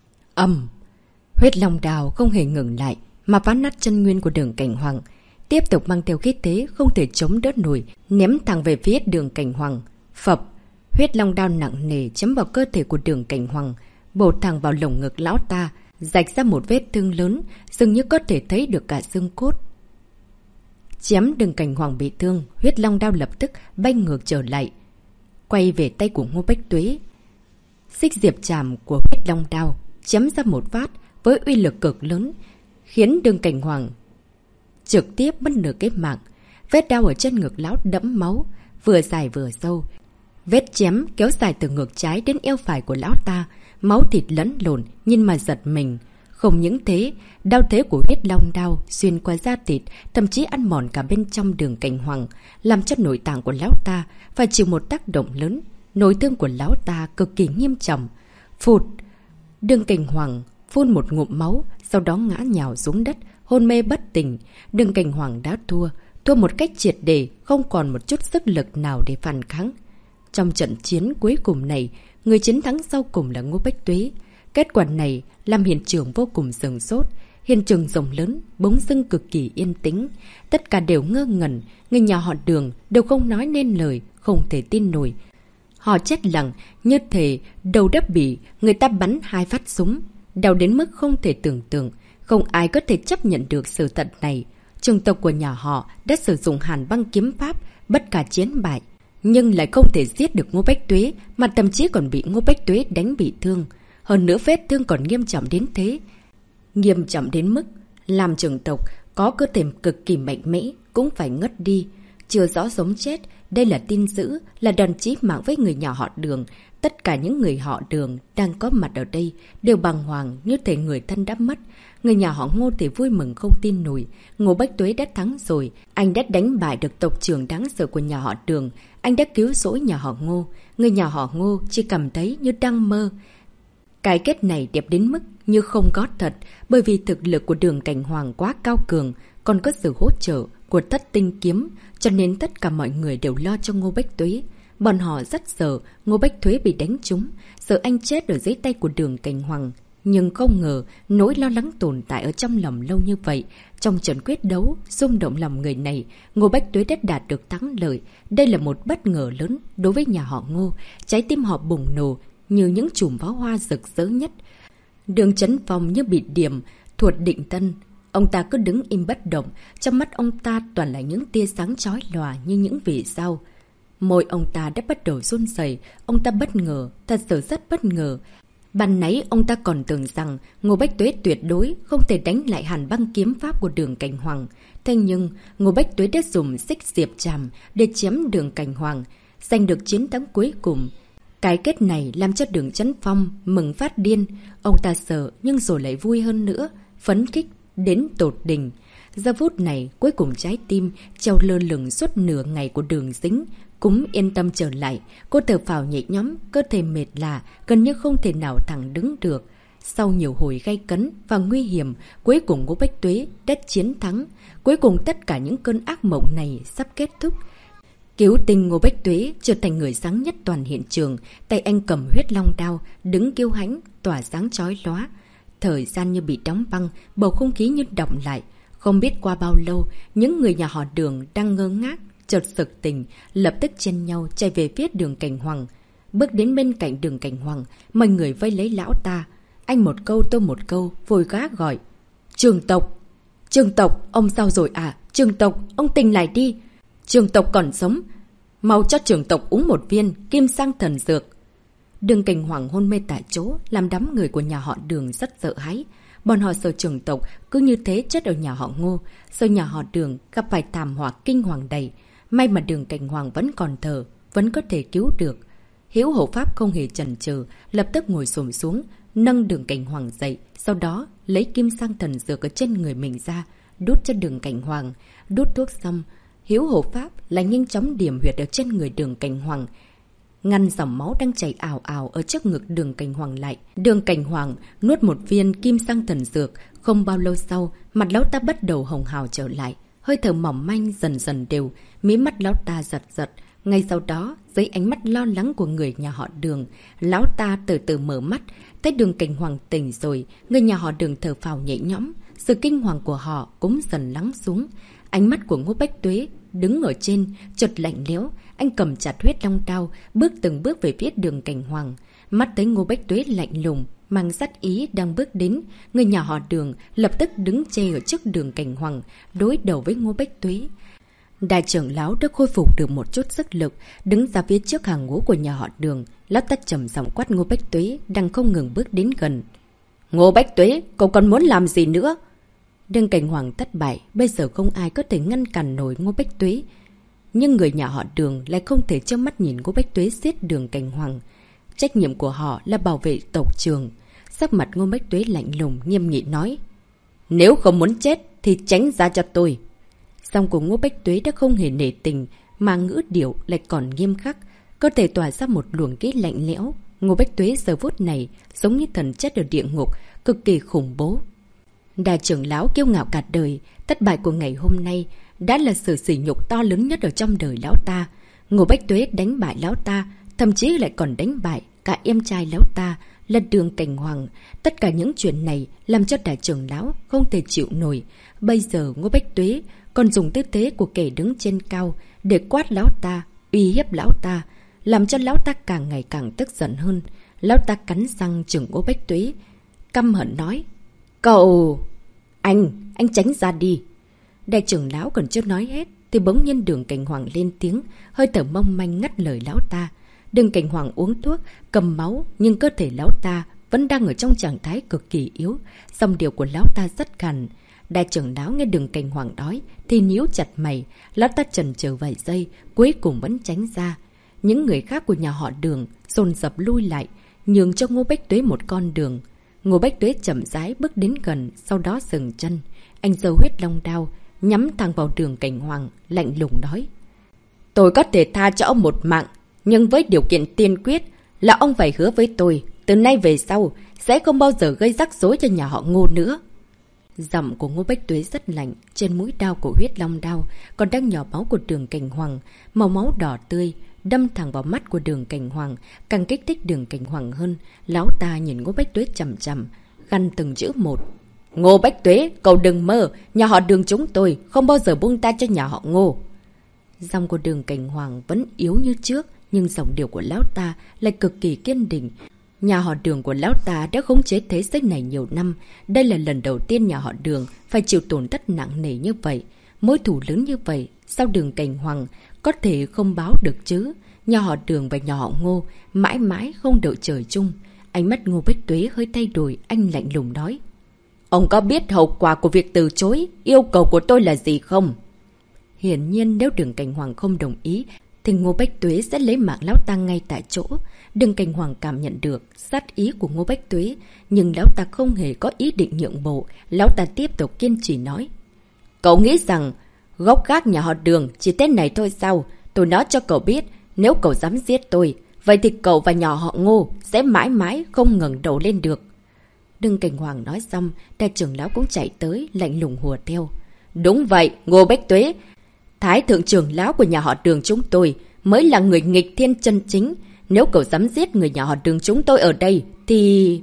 Ầm! Huyết Long đao không hề ngừng lại mà phá nát chân nguyên của Đường Cảnh Hoàng, tiếp tục mang theo khí thế không thể chống đỡ nổi, ném thẳng về phía Đường Cảnh Hoàng. Phập! Huyết Long đao nặng nề chém vào cơ thể của Đường Cảnh Hoàng, bổ thẳng vào lồng ngực lão ta, rạch ra một vết thương lớn, dường như có thể thấy được cả xương cốt. Chém Đường Cảnh Hoàng bị thương, Huyết Long đao lập tức bay ngược trở lại, quay về tay của Ngô Bách Tuế. Xích Diệp Trảm của Huyết Long đao chém ra một phát với uy lực cực lớn, khiến Đường Cảnh Hoàng trực tiếp mất nửa cái mạng. Vết đao ở trên ngực lão đẫm máu, vừa dài vừa sâu. Vết chém kéo dài từ ngực trái đến eo phải của lão ta, máu thịt lẫn lộn, nhìn mà giật mình. Không những thế, đao thế của Huyết Long đao xuyên qua da thịt, thậm chí ăn mòn cả bên trong Đường Cảnh Hoàng, làm cho nội tạng của lão ta phải chịu một tác động lớn. Nội thương của lão ta cực kỳ nghiêm trọng. Phụt! Đường Cảnh Hoàng phun một ngụm máu, sau đó ngã nhào xuống đất, hôn mê bất tỉnh. Đường Cảnh Hoàng đã thua, thua một cách triệt để, không còn một chút sức lực nào để phản kháng. Trong trận chiến cuối cùng này, người chiến thắng sau cùng là Ngô Bách Tuế. Kết quả này làm hiện trường vô cùng sửng sốt. Hiện trường rộng lớn, bỗng dưng cực kỳ yên tĩnh. Tất cả đều ngơ ngẩn, người nhà họ Đường đều không nói nên lời, không thể tin nổi. Họ chết lặng, như thể đầu đã bị người ta bắn hai phát súng. Đau đến mức không thể tưởng tượng, không ai có thể chấp nhận được sự thật này. Trường tộc của nhà họ đã sử dụng Hàn băng kiếm pháp, bất cả chiến bại, nhưng lại không thể giết được Ngô Bách Tuế, mà thậm chí còn bị Ngô Bách Tuế đánh bị thương. Hơn nữa vết thương còn nghiêm trọng đến thế. Nghiêm trọng đến mức làm trường tộc có cơ thể cực kỳ mạnh mẽ cũng phải ngất đi. Chưa rõ sống chết, đây là tin dữ, là đòn chí mạng với người nhà họ Đường. Tất cả những người họ Đường đang có mặt ở đây đều bàng hoàng như thể người thân đã mất. Người nhà họ Ngô thì vui mừng không tin nổi. Ngô Bách Tuế đã thắng rồi. Anh đã đánh bại được tộc trưởng đáng sợ của nhà họ Đường. Anh đã cứu rỗi nhà họ Ngô. Người nhà họ Ngô chỉ cảm thấy như đang mơ. Cái kết này đẹp đến mức như không có thật, bởi vì thực lực của Đường Cảnh Hoàng quá cao cường, còn có sự hỗ trợ của Thất Tinh Kiếm, cho nên tất cả mọi người đều lo cho Ngô Bách Tuế. Bọn họ rất sợ Ngô Bách Tuế bị đánh trúng, sợ anh chết ở dưới tay của Đường Cảnh Hoàng. Nhưng không ngờ nỗi lo lắng tồn tại ở trong lòng lâu như vậy. Trong trận quyết đấu, rung động lòng người này, Ngô Bách Tuế đã đạt được thắng lợi. Đây là một bất ngờ lớn đối với nhà họ Ngô. Trái tim họ bùng nổ như những chùm pháo hoa rực rỡ nhất. Đường Chấn Phong như bị điểm thuộc định tân. Ông ta cứ đứng im bất động, trong mắt ông ta toàn là những tia sáng chói lòa như những vì sao. Môi ông ta đã bắt đầu run rẩy, ông ta bất ngờ, thật sự rất bất ngờ. Ban nãy ông ta còn tưởng rằng Ngô Bách Tuế tuyệt đối không thể đánh lại Hàn Băng kiếm pháp của Đường Cảnh Hoàng. Thế nhưng Ngô Bách Tuế đã dùng xích diệp trảm để chém Đường Cảnh Hoàng, giành được chiến thắng cuối cùng. Cái kết này làm cho Đường Chấn Phong mừng phát điên. Ông ta sợ nhưng rồi lại vui hơn nữa, phấn khích đến tột đỉnh. Giờ phút này cuối cùng trái tim treo lơ lửng suốt nửa ngày của Đường Dính cũng yên tâm trở lại. Cô thở phào nhẹ nhõm, cơ thể mệt lạ, gần như không thể nào thẳng đứng được. Sau nhiều hồi gay cấn và nguy hiểm, cuối cùng Ngô Bách Tuế đã chiến thắng. Cuối cùng tất cả những cơn ác mộng này sắp kết thúc. Cứu tinh Ngô Bách Tuế trở thành người sáng nhất toàn hiện trường. Tay anh cầm huyết long đao, đứng kiêu hãnh, tỏa sáng chói lóa. Thời gian như bị đóng băng, bầu không khí như đọng lại. Không biết qua bao lâu, những người nhà họ Đường đang ngơ ngác, chợt sực tỉnh, lập tức chen nhau chạy về phía Đường Cảnh Hoàng. Bước đến bên cạnh Đường Cảnh Hoàng, mọi người vây lấy lão ta. Anh một câu tôi một câu, vội gã gọi. Trường tộc! Trường tộc! Ông sao rồi à? Trường tộc! Ông tỉnh lại đi! Trường tộc còn sống! Mau cho trường tộc uống một viên kim sang thần dược! Đường Cảnh Hoàng hôn mê tại chỗ, làm đám người của nhà họ Đường rất sợ hãi. Bọn họ sợ trường tộc cứ như thế chết ở nhà họ Ngô, sợ nhà họ Đường gặp phải thảm họa kinh hoàng đầy. May mà Đường Cảnh Hoàng vẫn còn thở, vẫn có thể cứu được. Hiếu hộ pháp không hề chần chừ, lập tức ngồi xổm xuống, nâng Đường Cảnh Hoàng dậy, sau đó lấy kim sang thần dược ở trên người mình ra, đút cho Đường Cảnh Hoàng. Đút thuốc xong, Hiếu hộ pháp lại nhanh chóng điểm huyệt ở trên người Đường Cảnh Hoàng, ngăn dòng máu đang chảy ào ào ở trước ngực Đường Cảnh Hoàng lại. Đường Cảnh Hoàng nuốt một viên kim sang thần dược, không bao lâu sau, mặt lão ta bắt đầu hồng hào trở lại, hơi thở mỏng manh dần dần đều, mí mắt lão ta giật giật. Ngay sau đó, dưới ánh mắt lo lắng của người nhà họ Đường, lão ta từ từ mở mắt, thấy Đường Cảnh Hoàng tỉnh rồi, người nhà họ Đường thở phào nhẹ nhõm, sự kinh hoàng của họ cũng dần lắng xuống. Ánh mắt của Ngô Bách Tuế đứng ở trên, chợt lạnh lẽo, anh cầm chặt huyết long đao, bước từng bước về phía Đường Cảnh Hoàng. Mắt thấy Ngô Bách Tuế lạnh lùng, mang sát ý đang bước đến, người nhà họ Đường lập tức đứng che ở trước Đường Cảnh Hoàng, đối đầu với Ngô Bách Tuế. Đại trưởng lão đã khôi phục được một chút sức lực, đứng ra phía trước hàng ngũ của nhà họ Đường, lão ta trầm giọng quát Ngô Bách Tuế đang không ngừng bước đến gần. Ngô Bách Tuế, cậu còn muốn làm gì nữa? Đường Cảnh Hoàng thất bại, bây giờ không ai có thể ngăn cản nổi Ngô Bách Tuế. Nhưng người nhà họ Đường lại không thể trơ mắt nhìn Ngô Bách Tuế giết Đường Cảnh Hoàng. Trách nhiệm của họ là bảo vệ tộc trường. Sắc mặt Ngô Bách Tuế lạnh lùng, nghiêm nghị nói. Nếu không muốn chết thì tránh ra cho tôi. Song của Ngô Bách Tuế đã không hề nể tình, mà ngữ điệu lại còn nghiêm khắc, cơ thể tỏa ra một luồng khí lạnh lẽo. Ngô Bách Tuế giờ phút này giống như thần chết ở địa ngục, cực kỳ khủng bố. Đại trưởng lão kiêu ngạo cả đời, thất bại của ngày hôm nay đã là sự sỉ nhục to lớn nhất ở trong đời lão ta. Ngô Bách Tuế đánh bại lão ta, thậm chí lại còn đánh bại cả em trai lão ta là Đường Cảnh Hoàng. Tất cả những chuyện này làm cho đại trưởng lão không thể chịu nổi. Bây giờ Ngô Bách Tuế còn dùng tư thế của kẻ đứng trên cao để quát lão ta, uy hiếp lão ta, làm cho lão ta càng ngày càng tức giận hơn. Lão ta cắn răng chừng Ngô Bách Tuế, căm hận nói. Cậu... Anh, anh tránh ra đi. Đại trưởng lão còn chưa nói hết thì bỗng nhiên Đường Cảnh Hoàng lên tiếng, hơi thở mong manh ngắt lời lão ta. Đường Cảnh Hoàng uống thuốc, cầm máu, nhưng cơ thể lão ta vẫn đang ở trong trạng thái cực kỳ yếu. Giọng điệu của lão ta rất khàn. Đại trưởng lão nghe Đường Cảnh Hoàng nói thì nhíu chặt mày. Lão ta chần chừ vài giây, cuối cùng vẫn tránh ra. Những người khác của nhà họ Đường dồn dập lui lại, nhường cho Ngô Bách Tuế một con đường. Ngô Bách Tuế chậm rãi bước đến gần, sau đó dừng chân. Anh giơ huyết long đao, nhắm thẳng vào Đường Cảnh Hoàng, lạnh lùng nói. Tôi có thể tha cho ông một mạng, nhưng với điều kiện tiên quyết là ông phải hứa với tôi, từ nay về sau, sẽ không bao giờ gây rắc rối cho nhà họ Ngô nữa. Giọng của Ngô Bách Tuế rất lạnh, trên mũi đao của huyết long đao còn đang nhỏ máu của Đường Cảnh Hoàng, màu máu đỏ tươi, đâm thẳng vào mắt của Đường Cảnh Hoàng, càng kích thích Đường Cảnh Hoàng hơn. Lão ta nhìn Ngô Bách Tuế chằm chằm, gằn từng chữ một. Ngô Bách Tuế, cậu đừng mơ, nhà họ Đường chúng tôi không bao giờ buông ta cho nhà họ Ngô. Giọng của Đường Cảnh Hoàng vẫn yếu như trước, nhưng giọng điệu của lão ta lại cực kỳ kiên định. Nhà họ Đường của lão ta đã khống chế thế giới này nhiều năm. Đây là lần đầu tiên nhà họ Đường phải chịu tổn thất nặng nề như vậy. Mối thù lớn như vậy, sao Đường Cảnh Hoàng có thể không báo được chứ? Nhà họ Đường và nhà họ Ngô mãi mãi không đợi trời chung. Ánh mắt Ngô Bách Tuế hơi thay đổi, anh lạnh lùng nói. Ông có biết hậu quả của việc từ chối yêu cầu của tôi là gì không? Hiển nhiên nếu Đường Cảnh Hoàng không đồng ý thì Ngô Bách Tuế sẽ lấy mạng lão ta ngay tại chỗ. Đường Cảnh Hoàng cảm nhận được sát ý của Ngô Bách Tuế, nhưng lão ta không hề có ý định nhượng bộ. Lão ta tiếp tục kiên trì nói. Cậu nghĩ rằng gốc gác nhà họ Đường chỉ tên này thôi sao? Tôi nói cho cậu biết, nếu cậu dám giết tôi, vậy thì cậu và nhà họ Ngô sẽ mãi mãi không ngẩng đầu lên được. Đường Cảnh Hoàng nói xong, đại trưởng lão cũng chạy tới, lạnh lùng hùa theo. Đúng vậy, Ngô Bách Tuế, Thái thượng trưởng lão của nhà họ Đường chúng tôi mới là người nghịch thiên chân chính. Nếu cậu dám giết người nhà họ Đường chúng tôi ở đây, thì...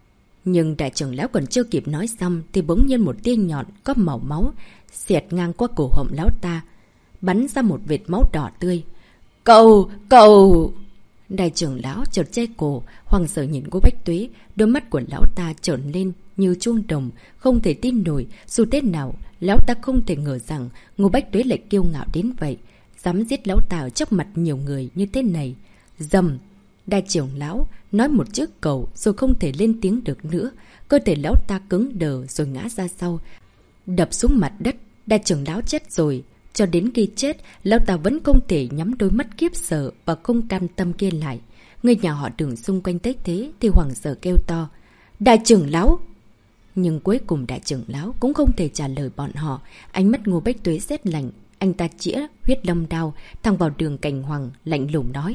Nhưng đại trưởng lão còn chưa kịp nói xong, thì bỗng nhiên một tia nhọn có màu máu xẹt ngang qua cổ họng lão ta, bắn ra một vệt máu đỏ tươi. Cậu, cậu... Đại trưởng lão chợt che cổ, hoàng sợ nhìn Ngô Bách Tuế, đôi mắt của lão ta trởn lên như chuông đồng, không thể tin nổi. Dù thế nào, lão ta không thể ngờ rằng Ngô Bách Tuế lại kiêu ngạo đến vậy, dám giết lão ta ở trước mặt nhiều người như thế này. Dầm! Đại trưởng lão nói một chữ cầu rồi không thể lên tiếng được nữa. Cơ thể lão ta cứng đờ rồi ngã ra sau, đập xuống mặt đất. Đại trưởng lão chết rồi. Cho đến khi chết, lão ta vẫn không thể nhắm đôi mắt khiếp sợ và không cam tâm kia lại. Người nhà họ Đường xung quanh thấy thế thì hoảng sợ kêu to. Đại trưởng lão! Nhưng cuối cùng đại trưởng lão cũng không thể trả lời bọn họ. Ánh mắt Ngô Bách Tuế rét lạnh. Anh ta chĩa huyết lâm đao thẳng vào Đường Cảnh Hoàng, lạnh lùng nói.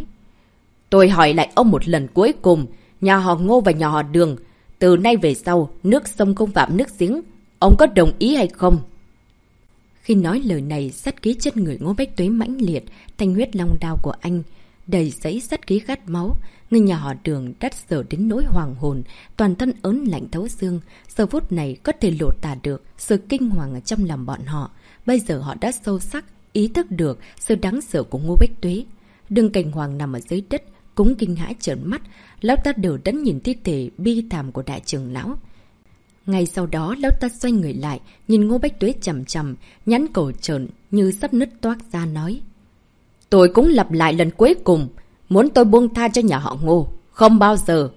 Tôi hỏi lại ông một lần cuối cùng. Nhà họ Ngô và nhà họ Đường, từ nay về sau, nước sông không phạm nước giếng. Ông có đồng ý hay không? Khi nói lời này, sát khí trên người Ngô Bách Tuế mãnh liệt, thanh huyết long đao của anh đầy dẫy sát khí khát máu. Người nhà họ Đường đắt sợ đến nỗi hoàng hồn, toàn thân ớn lạnh thấu xương. Giờ phút này có thể lộ tả được sự kinh hoàng ở trong lòng bọn họ. Bây giờ họ đã sâu sắc ý thức được sự đáng sợ của Ngô Bách Tuế. Đường Cảnh Hoàng nằm ở dưới đất cũng kinh hãi trợn mắt. Lão ta đờ đẫn nhìn thi thể bi thảm của đại trưởng lão. Ngay sau đó, lão ta xoay người lại, nhìn Ngô Bách Tuế chằm chằm, nhắn cổ trợn như sắp nứt toác ra nói. Tôi cũng lặp lại lần cuối cùng, muốn tôi buông tha cho nhà họ Ngô, không bao giờ.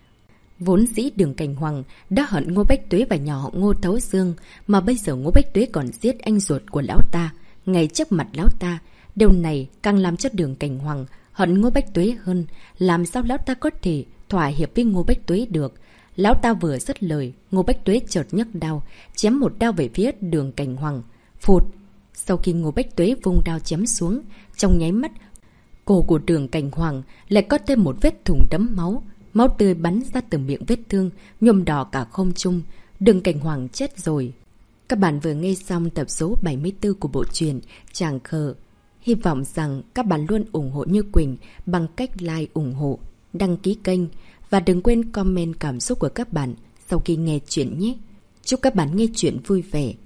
Vốn dĩ Đường Cảnh Hoàng đã hận Ngô Bách Tuế và nhà họ Ngô thấu xương, mà bây giờ Ngô Bách Tuế còn giết anh ruột của lão ta, ngay trước mặt lão ta. Điều này càng làm cho Đường Cảnh Hoàng hận Ngô Bách Tuế hơn. Làm sao lão ta có thể thỏa hiệp với Ngô Bách Tuế được? Lão ta vừa dứt lời, Ngô Bách Tuế chợt nhấc đao, chém một đao về phía Đường Cảnh Hoàng. Phụt! Sau khi Ngô Bách Tuế vung đao chém xuống, trong nháy mắt, cổ của Đường Cảnh Hoàng lại có thêm một vết thủng đẫm máu. Máu tươi bắn ra từ miệng vết thương, nhuộm đỏ cả không trung. Đường Cảnh Hoàng chết rồi. Các bạn vừa nghe xong tập số bảy mươi tư của bộ truyện Tràng Khờ. Hy vọng rằng các bạn luôn ủng hộ Như Quỳnh bằng cách like, ủng hộ, đăng ký kênh. Và đừng quên comment cảm xúc của các bạn sau khi nghe chuyện nhé. Chúc các bạn nghe chuyện vui vẻ.